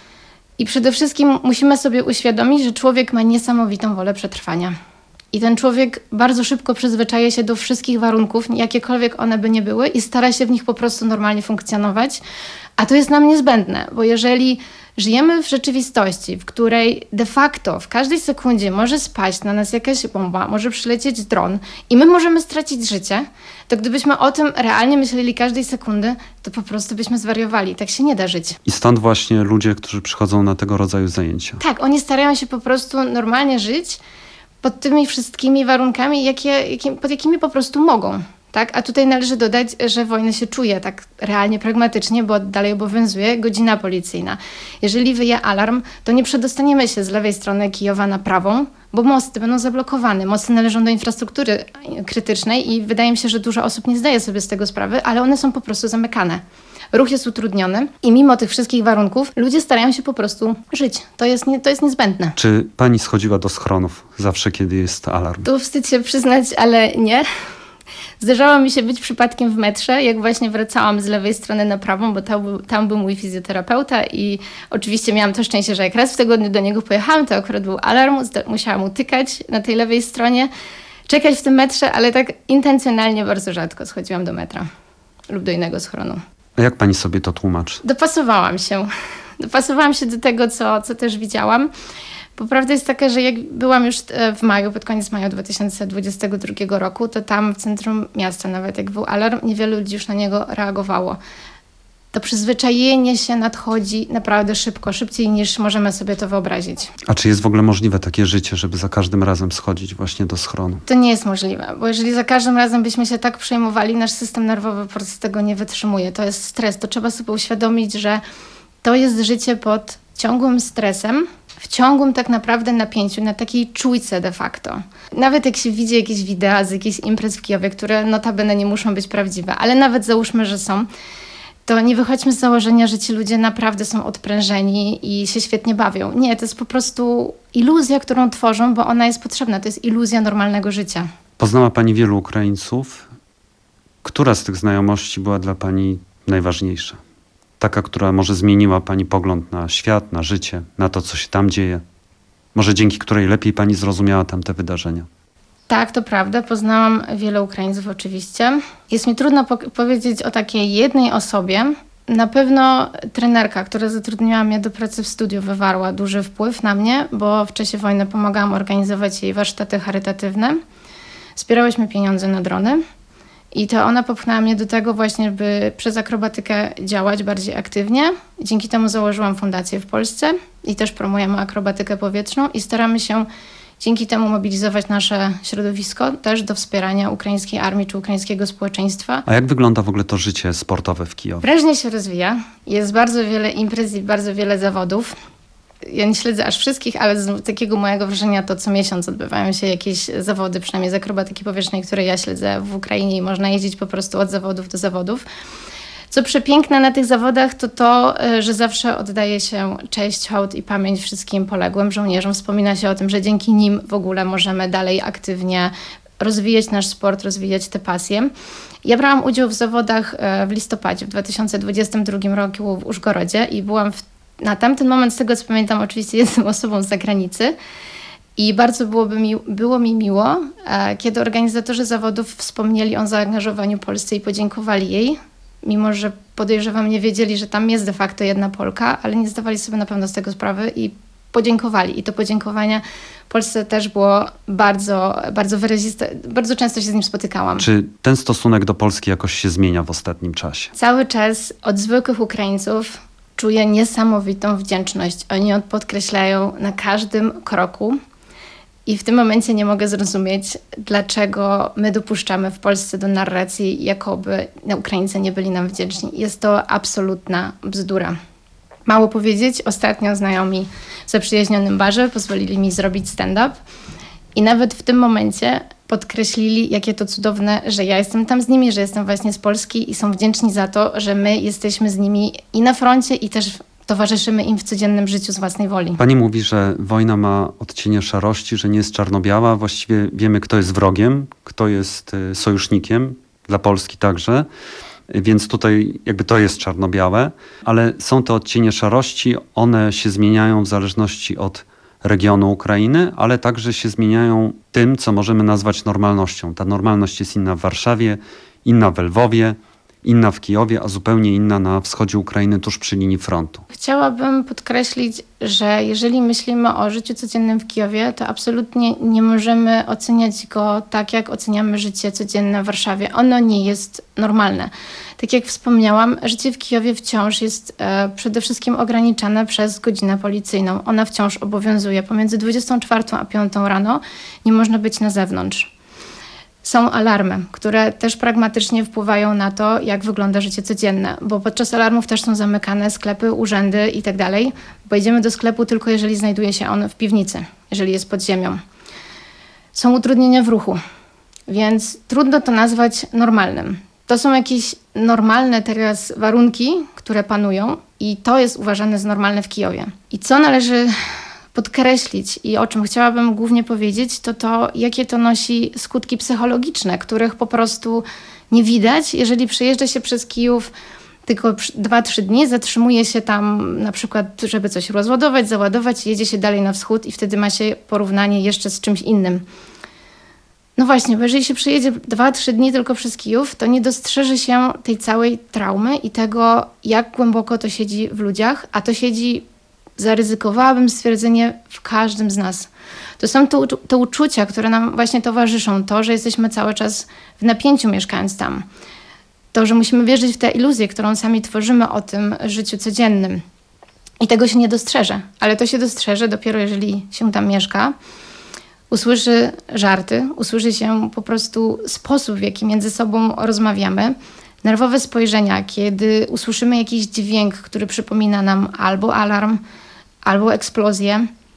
i przede wszystkim musimy sobie uświadomić, że człowiek ma niesamowitą wolę przetrwania. I ten człowiek bardzo szybko przyzwyczaja się do wszystkich warunków, jakiekolwiek one by nie były i stara się w nich po prostu normalnie funkcjonować. A to jest nam niezbędne, bo jeżeli żyjemy w rzeczywistości, w której de facto w każdej sekundzie może spaść na nas jakaś bomba, może przylecieć dron i my możemy stracić życie, to gdybyśmy o tym realnie myśleli każdej sekundy, to po prostu byśmy zwariowali. Tak się nie da żyć. I stąd właśnie ludzie, którzy przychodzą na tego rodzaju zajęcia. Tak, oni starają się po prostu normalnie żyć pod tymi wszystkimi warunkami, jakie, jakie, pod jakimi po prostu mogą. Tak? A tutaj należy dodać, że wojnę się czuje tak realnie, pragmatycznie, bo dalej obowiązuje godzina policyjna. Jeżeli wyje alarm, to nie przedostaniemy się z lewej strony Kijowa na prawą, bo mosty będą zablokowane. Mosty należą do infrastruktury krytycznej i wydaje mi się, że dużo osób nie zdaje sobie z tego sprawy, ale one są po prostu zamykane. Ruch jest utrudniony i mimo tych wszystkich warunków ludzie starają się po prostu żyć. To jest, nie, to jest niezbędne. Czy pani schodziła do schronów zawsze, kiedy jest alarm? Tu wstyd się przyznać, ale nie. Zdarzało mi się być przypadkiem w metrze, jak właśnie wracałam z lewej strony na prawą, bo tam był, tam był mój fizjoterapeuta i oczywiście miałam to szczęście, że jak raz w tygodniu do niego pojechałam, to akurat był alarm, musiałam utykać na tej lewej stronie, czekać w tym metrze, ale tak intencjonalnie bardzo rzadko schodziłam do metra lub do innego schronu. A jak pani sobie to tłumaczy? Dopasowałam się. Dopasowałam się do tego, co, co też widziałam. Bo prawda jest taka, że jak byłam już w maju, pod koniec maja dwa tysiące dwudziestego drugiego roku, to tam w centrum miasta, nawet jak był alarm, niewiele ludzi już na niego reagowało. To przyzwyczajenie się nadchodzi naprawdę szybko, szybciej niż możemy sobie to wyobrazić. A czy jest w ogóle możliwe takie życie, żeby za każdym razem schodzić właśnie do schronu? To nie jest możliwe, bo jeżeli za każdym razem byśmy się tak przejmowali, nasz system nerwowy po prostu tego nie wytrzymuje. To jest stres, to trzeba sobie uświadomić, że to jest życie pod ciągłym stresem w ciągłym tak naprawdę napięciu, na takiej czujce de facto. Nawet jak się widzi jakieś wideo z jakichś imprez w Kijowie, które notabene nie muszą być prawdziwe, ale nawet załóżmy, że są, to nie wychodźmy z założenia, że ci ludzie naprawdę są odprężeni i się świetnie bawią. Nie, to jest po prostu iluzja, którą tworzą, bo ona jest potrzebna. To jest iluzja normalnego życia. Poznała Pani wielu Ukraińców. Która z tych znajomości była dla Pani najważniejsza? Taka, która może zmieniła Pani pogląd na świat, na życie, na to, co się tam dzieje? Może dzięki której lepiej Pani zrozumiała tamte wydarzenia? Tak, to prawda. Poznałam wiele Ukraińców oczywiście. Jest mi trudno po- powiedzieć o takiej jednej osobie. Na pewno trenerka, która zatrudniła mnie do pracy w studiu, wywarła duży wpływ na mnie, bo w czasie wojny pomagałam organizować jej warsztaty charytatywne. Zbierałyśmy pieniądze na drony. I to ona popchnęła mnie do tego właśnie, by przez akrobatykę działać bardziej aktywnie. Dzięki temu założyłam fundację w Polsce i też promujemy akrobatykę powietrzną i staramy się dzięki temu mobilizować nasze środowisko też do wspierania ukraińskiej armii czy ukraińskiego społeczeństwa. A jak wygląda w ogóle to życie sportowe w Kijowie? Prężnie się rozwija. Jest bardzo wiele imprez i bardzo wiele zawodów. Ja nie śledzę aż wszystkich, ale z takiego mojego wrażenia to co miesiąc odbywają się jakieś zawody, przynajmniej z akrobatyki powietrznej, które ja śledzę w Ukrainie i można jeździć po prostu od zawodów do zawodów. Co przepiękne na tych zawodach to to, że zawsze oddaje się cześć, hołd i pamięć wszystkim poległym żołnierzom. Wspomina się o tym, że dzięki nim w ogóle możemy dalej aktywnie rozwijać nasz sport, rozwijać te pasje. Ja brałam udział w zawodach w listopadzie w dwa tysiące dwudziestym drugim roku w Użgorodzie i byłam w, na tamten moment, z tego co pamiętam, oczywiście jedną osobą z zagranicy. I bardzo byłoby mi, było mi miło, kiedy organizatorzy zawodów wspomnieli o zaangażowaniu Polsce i podziękowali jej. Mimo że podejrzewam, nie wiedzieli, że tam jest de facto jedna Polka, ale nie zdawali sobie na pewno z tego sprawy i podziękowali. I to podziękowanie Polsce też było bardzo, bardzo wyraziste. Bardzo często się z nim spotykałam. Czy ten stosunek do Polski jakoś się zmienia w ostatnim czasie? Cały czas od zwykłych Ukraińców czuję niesamowitą wdzięczność. Oni ją podkreślają na każdym kroku. I w tym momencie nie mogę zrozumieć, dlaczego my dopuszczamy w Polsce do narracji, jakoby Ukraińcy nie byli nam wdzięczni. Jest to absolutna bzdura. Mało powiedzieć, ostatnio znajomi w zaprzyjaźnionym barze pozwolili mi zrobić stand-up i nawet w tym momencie podkreślili, jakie to cudowne, że ja jestem tam z nimi, że jestem właśnie z Polski i są wdzięczni za to, że my jesteśmy z nimi i na froncie i też towarzyszymy im w codziennym życiu z własnej woli. Pani mówi, że wojna ma odcienie szarości, że nie jest czarno-biała. Właściwie wiemy, kto jest wrogiem, kto jest sojusznikiem, dla Polski także. Więc tutaj jakby to jest czarno-białe. Ale są te odcienie szarości, one się zmieniają w zależności od regionu Ukrainy, ale także się zmieniają tym, co możemy nazwać normalnością. Ta normalność jest inna w Warszawie, inna w Lwowie, inna w Kijowie, a zupełnie inna na wschodzie Ukrainy, tuż przy linii frontu. Chciałabym podkreślić, że jeżeli myślimy o życiu codziennym w Kijowie, to absolutnie nie możemy oceniać go tak, jak oceniamy życie codzienne w Warszawie. Ono nie jest normalne. Tak jak wspomniałam, życie w Kijowie wciąż jest e, przede wszystkim ograniczane przez godzinę policyjną. Ona wciąż obowiązuje. Pomiędzy dwudziestą czwartą a piątą rano nie można być na zewnątrz. Są alarmy, które też pragmatycznie wpływają na to, jak wygląda życie codzienne, bo podczas alarmów też są zamykane sklepy, urzędy i tak dalej. Wejdziemy do sklepu tylko jeżeli znajduje się on w piwnicy, jeżeli jest pod ziemią. Są utrudnienia w ruchu, więc trudno to nazwać normalnym. To są jakieś normalne teraz warunki, które panują i to jest uważane za normalne w Kijowie. I co należy podkreślić i o czym chciałabym głównie powiedzieć, to to, jakie to nosi skutki psychologiczne, których po prostu nie widać, jeżeli przejeżdża się przez Kijów tylko dwa trzy dni, zatrzymuje się tam na przykład, żeby coś rozładować, załadować, jedzie się dalej na wschód i wtedy ma się porównanie jeszcze z czymś innym. No właśnie, bo jeżeli się przejedzie dwa trzy dni tylko przez Kijów, to nie dostrzeże się tej całej traumy i tego, jak głęboko to siedzi w ludziach, a to siedzi, zaryzykowałabym stwierdzenie, w każdym z nas. To są te, te uczucia, które nam właśnie towarzyszą. To, że jesteśmy cały czas w napięciu mieszkając tam. To, że musimy wierzyć w tę iluzję, którą sami tworzymy o tym życiu codziennym. I tego się nie dostrzeże. Ale to się dostrzeże dopiero, jeżeli się tam mieszka. Usłyszy żarty, usłyszy się po prostu sposób, w jaki między sobą rozmawiamy. Nerwowe spojrzenia, kiedy usłyszymy jakiś dźwięk, który przypomina nam albo alarm, albo eksplozję.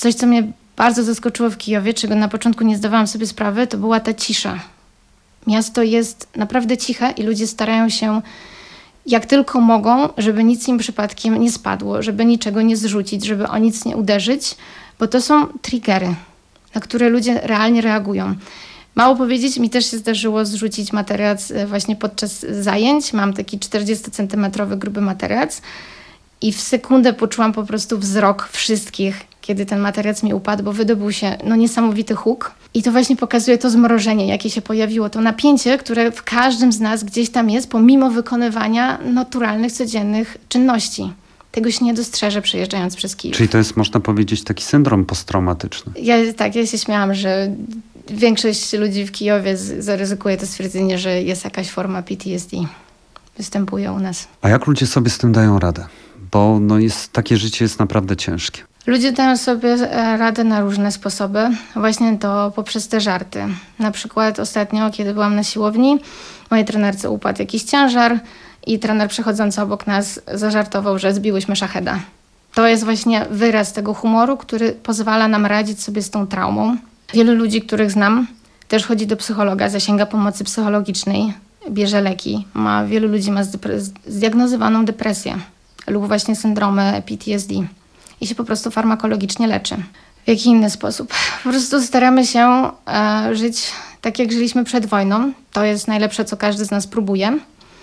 Coś, co mnie bardzo zaskoczyło w Kijowie, czego na początku nie zdawałam sobie sprawy, to była ta cisza. Miasto jest naprawdę ciche i ludzie starają się jak tylko mogą, żeby nic im przypadkiem nie spadło, żeby niczego nie zrzucić, żeby o nic nie uderzyć, bo to są triggery, na które ludzie realnie reagują. Mało powiedzieć, mi też się zdarzyło zrzucić materac właśnie podczas zajęć. Mam taki czterdziestocentymetrowy gruby materac i w sekundę poczułam po prostu wzrok wszystkich, kiedy ten materac mi upadł, bo wydobył się no, niesamowity huk. I to właśnie pokazuje to zmrożenie, jakie się pojawiło, to napięcie, które w każdym z nas gdzieś tam jest, pomimo wykonywania naturalnych, codziennych czynności. Tego się nie dostrzeże przejeżdżając przez Kijów. Czyli to jest, można powiedzieć, taki syndrom posttraumatyczny. Ja, tak, ja się śmiałam, że większość ludzi w Kijowie z, zaryzykuje to stwierdzenie, że jest jakaś forma P T S D. Występuje u nas. A jak ludzie sobie z tym dają radę? Bo no jest, takie życie jest naprawdę ciężkie. Ludzie dają sobie radę na różne sposoby, właśnie to poprzez te żarty. Na przykład ostatnio, kiedy byłam na siłowni, mojej trenerce upadł jakiś ciężar i trener przechodzący obok nas zażartował, że zbiłyśmy szacheda. To jest właśnie wyraz tego humoru, który pozwala nam radzić sobie z tą traumą. Wielu ludzi, których znam, też chodzi do psychologa, zasięga pomocy psychologicznej, bierze leki. Ma, wielu ludzi ma zdiagnozowaną depresję lub właśnie syndromy P T S D i się po prostu farmakologicznie leczy. W jaki inny sposób? Po prostu staramy się e, żyć tak, jak żyliśmy przed wojną. To jest najlepsze, co każdy z nas próbuje.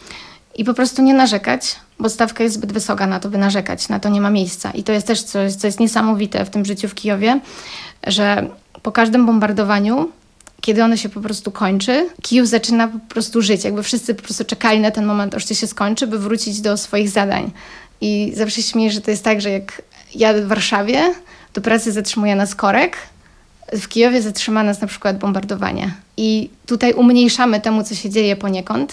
I po prostu nie narzekać, bo stawka jest zbyt wysoka na to, by narzekać. Na to nie ma miejsca. I to jest też coś, co jest niesamowite w tym życiu w Kijowie, że po każdym bombardowaniu, kiedy ono się po prostu kończy, Kijów zaczyna po prostu żyć. Jakby wszyscy po prostu czekali na ten moment, aż to się skończy, by wrócić do swoich zadań. I zawsze śmieję, że to jest tak, że jak jadę w Warszawie, do pracy zatrzymuje nas korek, w Kijowie zatrzyma nas na przykład bombardowanie. I tutaj umniejszamy temu, co się dzieje poniekąd,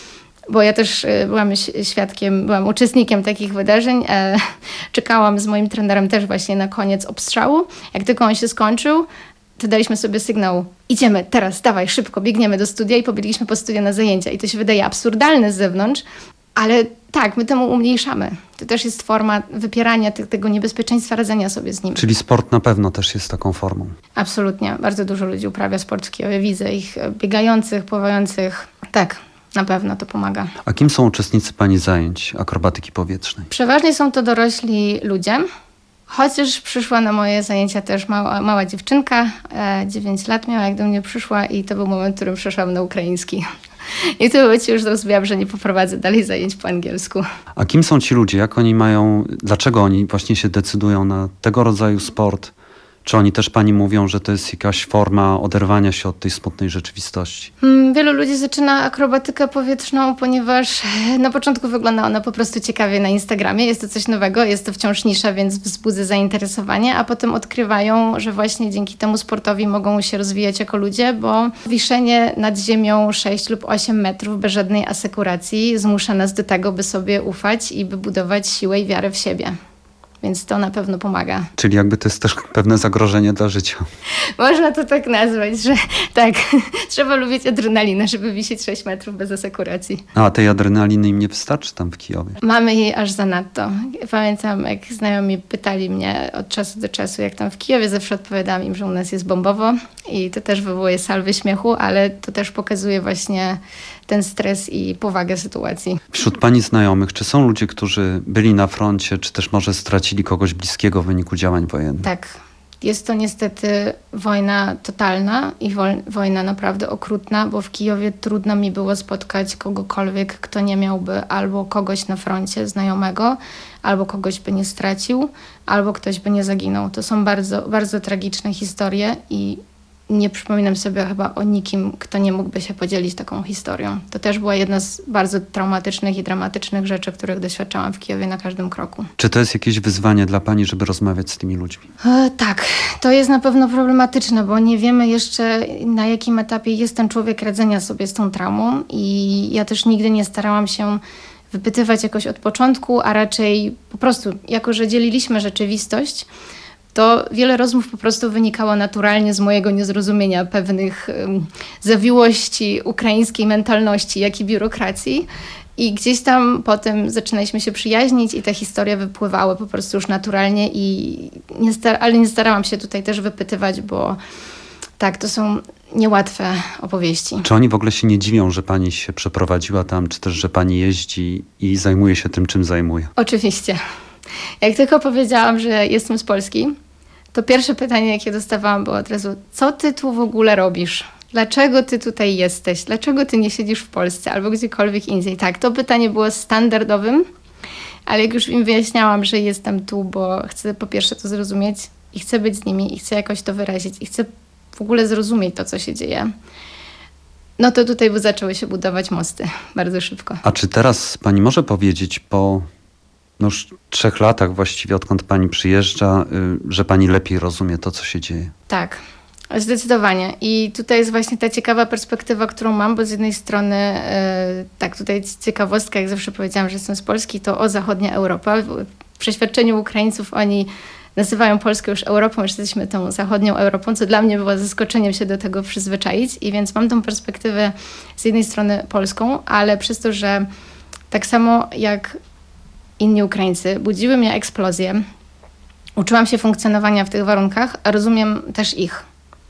bo ja też byłam świadkiem, byłam uczestnikiem takich wydarzeń. E, czekałam z moim trenerem też właśnie na koniec obstrzału. Jak tylko on się skończył, to daliśmy sobie sygnał, idziemy teraz, dawaj, szybko, biegniemy do studia i pobiegliśmy po studia na zajęcia. I to się wydaje absurdalne z zewnątrz, ale tak, my temu umniejszamy. To też jest forma wypierania te, tego niebezpieczeństwa, radzenia sobie z nim. Czyli sport na pewno też jest taką formą. Absolutnie. Bardzo dużo ludzi uprawia sport w Kijowie. Widzę ich biegających, pływających. Tak, na pewno to pomaga. A kim są uczestnicy pani zajęć akrobatyki powietrznej? Przeważnie są to dorośli ludzie. Chociaż przyszła na moje zajęcia też mała, mała dziewczynka, e, dziewięć lat miała, jak do mnie przyszła i to był moment, w którym przeszłam na ukraiński. I w tym momencie już zrozumiałam, że nie poprowadzę dalej zajęć po angielsku. A kim są ci ludzie? Jak oni mają, dlaczego oni właśnie się decydują na tego rodzaju sport? Czy oni też pani mówią, że to jest jakaś forma oderwania się od tej smutnej rzeczywistości? Wielu ludzi zaczyna akrobatykę powietrzną, ponieważ na początku wygląda ona po prostu ciekawie na Instagramie. Jest to coś nowego, jest to wciąż nisza, więc wzbudza zainteresowanie, a potem odkrywają, że właśnie dzięki temu sportowi mogą się rozwijać jako ludzie, bo wiszenie nad ziemią sześć lub osiem metrów bez żadnej asekuracji zmusza nas do tego, by sobie ufać i by budować siłę i wiarę w siebie. Więc to na pewno pomaga. Czyli jakby to jest też pewne zagrożenie dla życia. Można to tak nazwać, że tak, trzeba lubić adrenalinę, żeby wisieć sześć metrów bez asekuracji. A tej adrenaliny im nie wystarczy tam w Kijowie? Mamy jej aż zanadto. Pamiętam, jak znajomi pytali mnie od czasu do czasu, jak tam w Kijowie, zawsze odpowiadam im, że u nas jest bombowo i to też wywołuje salwy śmiechu, ale to też pokazuje właśnie ten stres i powagę sytuacji. Wśród pani znajomych, czy są ludzie, którzy byli na froncie, czy też może stracili kogoś bliskiego w wyniku działań wojennych? Tak. Jest to niestety wojna totalna i wojna naprawdę okrutna, bo w Kijowie trudno mi było spotkać kogokolwiek, kto nie miałby albo kogoś na froncie znajomego, albo kogoś by nie stracił, albo ktoś by nie zaginął. To są bardzo, bardzo tragiczne historie i nie przypominam sobie chyba o nikim, kto nie mógłby się podzielić taką historią. To też była jedna z bardzo traumatycznych i dramatycznych rzeczy, których doświadczałam w Kijowie na każdym kroku. Czy to jest jakieś wyzwanie dla pani, żeby rozmawiać z tymi ludźmi? E, tak, to jest na pewno problematyczne, bo nie wiemy jeszcze, na jakim etapie jest ten człowiek radzenia sobie z tą traumą i ja też nigdy nie starałam się wypytywać jakoś od początku, a raczej po prostu, jako że dzieliliśmy rzeczywistość, to wiele rozmów po prostu wynikało naturalnie z mojego niezrozumienia pewnych um, zawiłości ukraińskiej mentalności, jak i biurokracji. I gdzieś tam potem zaczynaliśmy się przyjaźnić i te historie wypływały po prostu już naturalnie, i nie star- ale nie starałam się tutaj też wypytywać, bo tak, to są niełatwe opowieści. Czy oni w ogóle się nie dziwią, że pani się przeprowadziła tam, czy też, że pani jeździ i zajmuje się tym, czym zajmuje? Oczywiście. Jak tylko powiedziałam, że jestem z Polski, to pierwsze pytanie, jakie dostawałam, było od razu: co ty tu w ogóle robisz? Dlaczego ty tutaj jesteś? Dlaczego ty nie siedzisz w Polsce albo gdziekolwiek indziej? Tak, to pytanie było standardowym, ale jak już im wyjaśniałam, że jestem tu, bo chcę po pierwsze to zrozumieć i chcę być z nimi i chcę jakoś to wyrazić i chcę w ogóle zrozumieć to, co się dzieje, no to tutaj zaczęły się budować mosty bardzo szybko. A czy teraz pani może powiedzieć po no już trzech latach właściwie, odkąd pani przyjeżdża, że pani lepiej rozumie to, co się dzieje? Tak. Zdecydowanie. I tutaj jest właśnie ta ciekawa perspektywa, którą mam, bo z jednej strony yy, tak, tutaj ciekawostka, jak zawsze powiedziałam, że jestem z Polski, to o zachodnia Europa. W przeświadczeniu Ukraińców oni nazywają Polskę już Europą, że jesteśmy tą zachodnią Europą, co dla mnie było zaskoczeniem się do tego przyzwyczaić. I więc mam tą perspektywę z jednej strony polską, ale przez to, że tak samo jak inni Ukraińcy budziły mnie eksplozje, uczyłam się funkcjonowania w tych warunkach, a rozumiem też ich.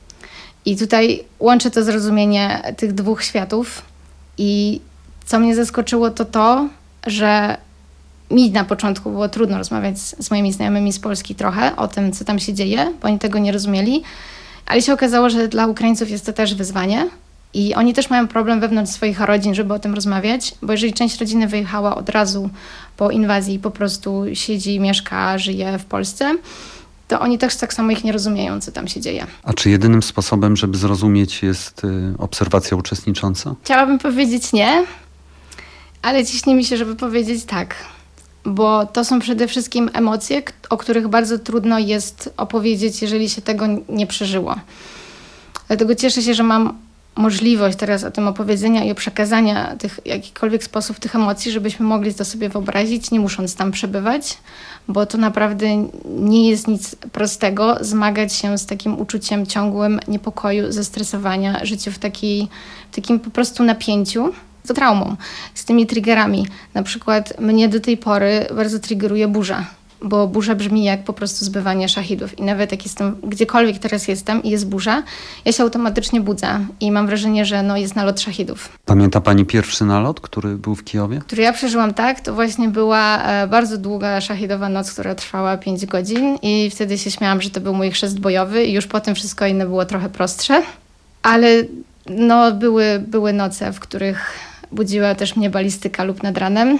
I tutaj łączę to zrozumienie tych dwóch światów, i co mnie zaskoczyło, to to, że mi na początku było trudno rozmawiać z, z moimi znajomymi z Polski trochę o tym, co tam się dzieje, bo oni tego nie rozumieli, ale się okazało, że dla Ukraińców jest to też wyzwanie i oni też mają problem wewnątrz swoich rodzin, żeby o tym rozmawiać, bo jeżeli część rodziny wyjechała od razu po inwazji i po prostu siedzi, mieszka, żyje w Polsce, to oni też tak samo ich nie rozumieją, co tam się dzieje. A czy jedynym sposobem, żeby zrozumieć, jest y, obserwacja uczestnicząca? Chciałabym powiedzieć nie, ale ciśnie mi się, żeby powiedzieć tak. Bo to są przede wszystkim emocje, o których bardzo trudno jest opowiedzieć, jeżeli się tego nie przeżyło. Dlatego cieszę się, że mam możliwość teraz o tym opowiedzenia i o przekazania tych, w jakikolwiek sposób tych emocji, żebyśmy mogli to sobie wyobrazić, nie musząc tam przebywać, bo to naprawdę nie jest nic prostego zmagać się z takim uczuciem ciągłym niepokoju, zestresowania, życiu w, takiej, w takim po prostu napięciu, z traumą, z tymi triggerami. Na przykład mnie do tej pory bardzo triggeruje burza, bo burza brzmi jak po prostu zbywanie szachidów. I nawet jak jestem, gdziekolwiek teraz jestem i jest burza, ja się automatycznie budzę i mam wrażenie, że no, jest nalot szachidów. Pamięta pani pierwszy nalot, który był w Kijowie? Który ja przeżyłam, tak, to właśnie była e, bardzo długa szahidowa noc, która trwała pięć godzin i wtedy się śmiałam, że to był mój chrzest bojowy i już potem wszystko inne było trochę prostsze. Ale no, były, były noce, w których budziła też mnie balistyka lub nad ranem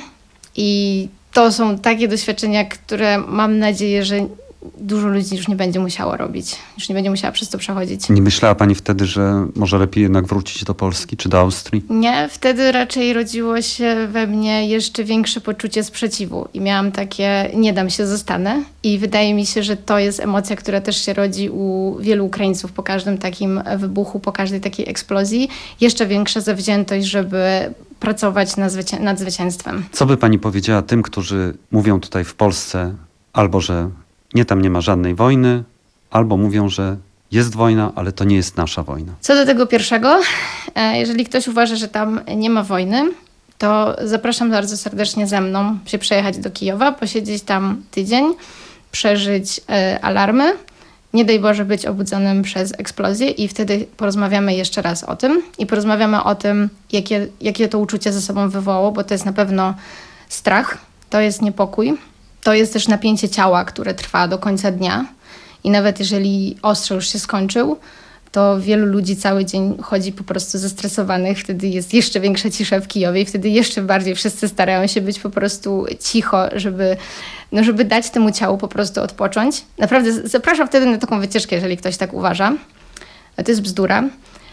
i to są takie doświadczenia, które mam nadzieję, że dużo ludzi już nie będzie musiało robić, już nie będzie musiała przez to przechodzić. Nie myślała pani wtedy, że może lepiej jednak wrócić do Polski czy do Austrii? Nie, wtedy raczej rodziło się we mnie jeszcze większe poczucie sprzeciwu i miałam takie, nie dam się, zostanę. I wydaje mi się, że to jest emocja, która też się rodzi u wielu Ukraińców po każdym takim wybuchu, po każdej takiej eksplozji. Jeszcze większa zawziętość, żeby pracować nad, zwycię- nad zwycięstwem. Co by pani powiedziała tym, którzy mówią tutaj w Polsce albo, że nie, tam nie ma żadnej wojny, albo mówią, że jest wojna, ale to nie jest nasza wojna? Co do tego pierwszego, jeżeli ktoś uważa, że tam nie ma wojny, to zapraszam bardzo serdecznie ze mną się przejechać do Kijowa, posiedzieć tam tydzień, przeżyć e, alarmy, nie daj Boże być obudzonym przez eksplozję i wtedy porozmawiamy jeszcze raz o tym i porozmawiamy o tym, jakie, jakie to uczucie ze sobą wywołało, bo to jest na pewno strach, to jest niepokój, to jest też napięcie ciała, które trwa do końca dnia i nawet jeżeli ostrzał już się skończył, to wielu ludzi cały dzień chodzi po prostu zestresowanych, wtedy jest jeszcze większa cisza w Kijowie i wtedy jeszcze bardziej wszyscy starają się być po prostu cicho, żeby, no żeby dać temu ciału po prostu odpocząć. Naprawdę zapraszam wtedy na taką wycieczkę, jeżeli ktoś tak uważa. A to jest bzdura.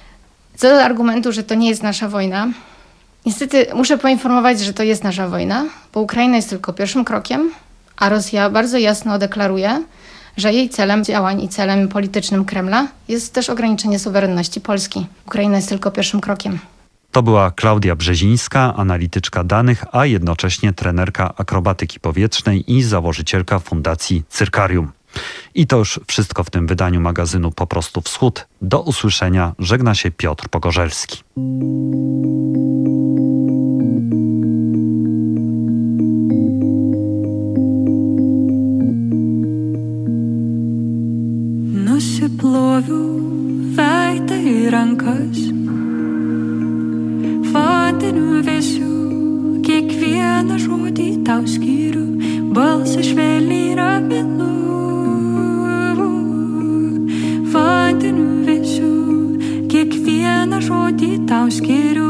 Co do argumentu, że to nie jest nasza wojna, niestety muszę poinformować, że to jest nasza wojna, bo Ukraina jest tylko pierwszym krokiem, a Rosja bardzo jasno deklaruje, że jej celem działań i celem politycznym Kremla jest też ograniczenie suwerenności Polski. Ukraina jest tylko pierwszym krokiem. To była Klaudia Brzezińska, analityczka danych, a jednocześnie trenerka akrobatyki powietrznej i założycielka Fundacji Cyrkarium. I to już wszystko w tym wydaniu magazynu Po prostu Wschód. Do usłyszenia. Żegna się Piotr Pogorzelski. stoviu veidą į rankas. Vandeniu vėsiu, kiekvieną žodį tau skiriu, balsą švelniai raminu. Vandeniu vėsiu, kiekvieną žodį tau skiriu.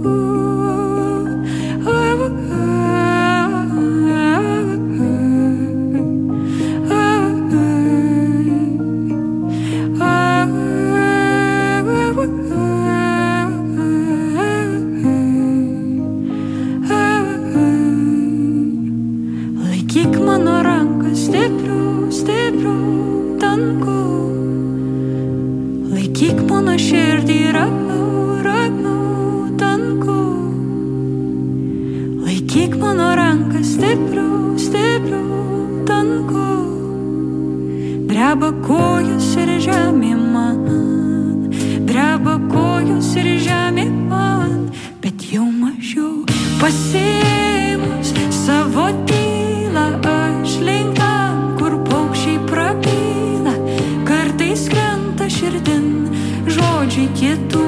Dreba kojos ir žemė man, dreba kojos ir žemė man, bet jau mažiau pasiėmus savo tylą, aš link ten, kur paukščiai prabyla, kartais krenta širdin žodžiai kietų.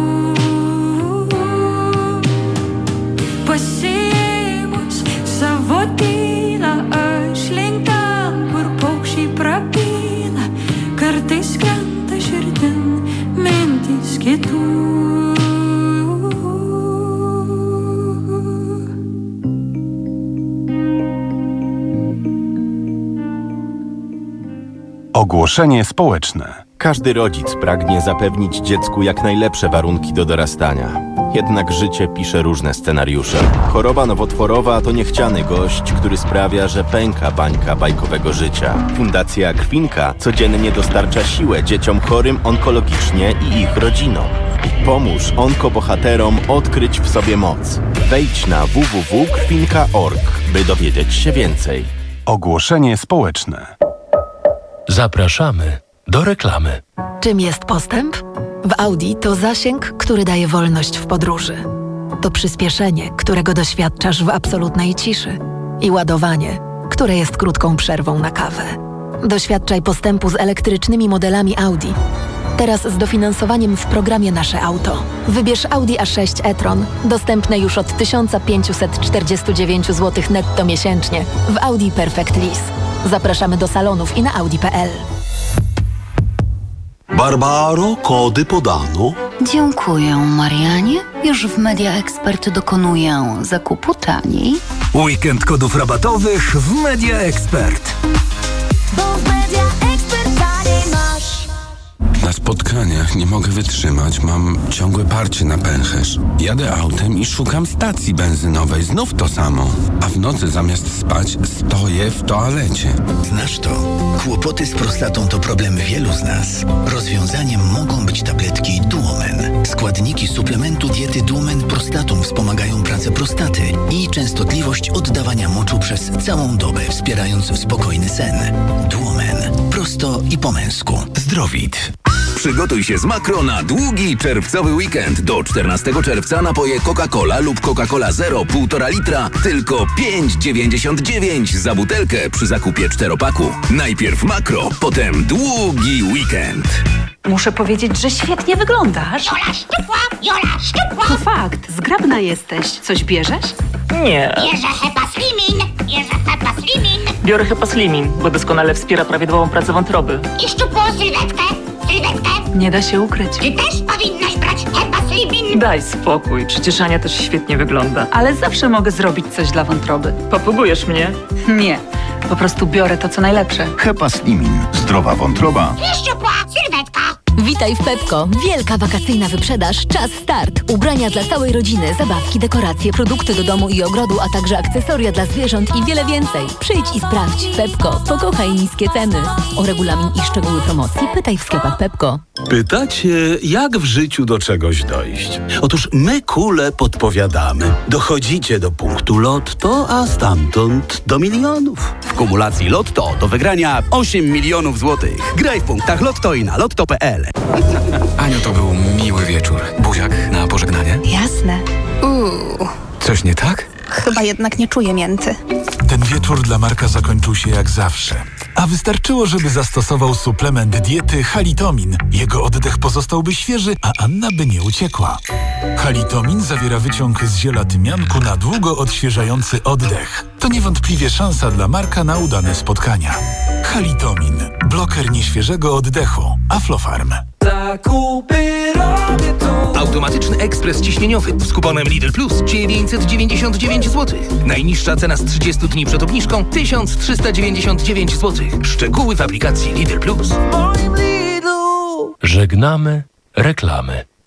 Pasiėmus savo tylą, aš link ten, kur paukščiai prabyla, kartais krenta širdin mintys kitų. Ogłoszenie społeczne. Każdy rodzic pragnie zapewnić dziecku jak najlepsze warunki do dorastania. Jednak życie pisze różne scenariusze. Choroba nowotworowa to niechciany gość, który sprawia, że pęka bańka bajkowego życia. Fundacja Krwinka codziennie dostarcza siłę dzieciom chorym onkologicznie i ich rodzinom. Pomóż onkobohaterom odkryć w sobie moc. Wejdź na w w w kropka krwinka kropka org, by dowiedzieć się więcej. Ogłoszenie społeczne. Zapraszamy do reklamy. Czym jest postęp? W Audi to zasięg, który daje wolność w podróży. To przyspieszenie, którego doświadczasz w absolutnej ciszy. I ładowanie, które jest krótką przerwą na kawę. Doświadczaj postępu z elektrycznymi modelami Audi. Teraz z dofinansowaniem w programie Nasze Auto. Wybierz Audi A sześć e-tron, dostępne już od tysiąc pięćset czterdzieści dziewięć złotych netto miesięcznie w Audi Perfect Lease. Zapraszamy do salonów i na audi kropka p l. Barbaro, kody podano. Dziękuję, Marianie. Już w Media Expert dokonuję zakupu taniej. Weekend kodów rabatowych w Media Expert. Bo w Media Expert taniej masz. Na spotkaniach nie mogę wytrzymać, mam ciągłe parcie na pęcherz. Jadę autem i szukam stacji benzynowej, znów to samo. A w nocy zamiast spać stoję w toalecie. Znasz to? Kłopoty z prostatą to problem wielu z nas. Rozwiązaniem mogą być tabletki Duomen. Składniki suplementu diety Duomen Prostatum wspomagają pracę prostaty i częstotliwość oddawania moczu przez całą dobę, wspierając spokojny sen. Duomen. Prosto i po męsku. Zdrowit. Przygotuj się z Makro na długi czerwcowy weekend. Do czternastego czerwca napoje Coca-Cola lub Coca-Cola Zero półtora litra tylko pięć dziewięćdziesiąt dziewięć za butelkę przy zakupie czteropaku. Najpierw Makro, potem długi weekend. Muszę powiedzieć, że świetnie wyglądasz. Jola szczupła, Jola szczupła. To fakt, zgrabna jesteś. Coś bierzesz? Nie. Bierze Hepa Slimin, bierze Hepa Slimin. Biorę Hepa Slimin, bo doskonale wspiera prawidłową pracę wątroby. I szczupłą sylwetkę, sylwetkę. Nie da się ukryć. Ty też powinnaś brać Hepa Slimin. Daj spokój, przecież Ania też świetnie wygląda. Ale zawsze mogę zrobić coś dla wątroby. Popróbujesz mnie? Nie, po prostu biorę to, co najlepsze. Hepa Slimin. Zdrowa wątroba. I szczupła sylwetka. Witaj w Pepko. Wielka wakacyjna wyprzedaż. Czas start. Ubrania dla całej rodziny, zabawki, dekoracje, produkty do domu i ogrodu, a także akcesoria dla zwierząt i wiele więcej. Przyjdź i sprawdź. Pepko. Pokochaj niskie ceny. O regulamin i szczegóły promocji pytaj w sklepach Pepko. Pytacie, jak w życiu do czegoś dojść? Otóż my kule podpowiadamy. Dochodzicie do punktu Lotto, a stamtąd do milionów. W kumulacji Lotto do wygrania osiem milionów złotych. Graj w punktach Lotto i na lotto kropka p l. Aniu, to był miły wieczór. Buziak na pożegnanie? Jasne. Uuu. Coś nie tak? Chyba jednak nie czuję mięty. Ten wieczór dla Marka zakończył się jak zawsze. A wystarczyło, żeby zastosował suplement diety Halitomin. Jego oddech pozostałby świeży, a Anna by nie uciekła. Halitomin zawiera wyciąg z ziela tymianku na długo odświeżający oddech. To niewątpliwie szansa dla Marka na udane spotkania. Halitomin. Bloker nieświeżego oddechu. Aflofarm. Zakupy robię tu. Automatyczny ekspres ciśnieniowy z kuponem Lidl Plus dziewięćset dziewięćdziesiąt dziewięć złotych. Najniższa cena z trzydziestu dni przed obniżką tysiąc trzysta dziewięćdziesiąt dziewięć złotych. Szczegóły w aplikacji Lidl Plus. Żegnamy reklamy.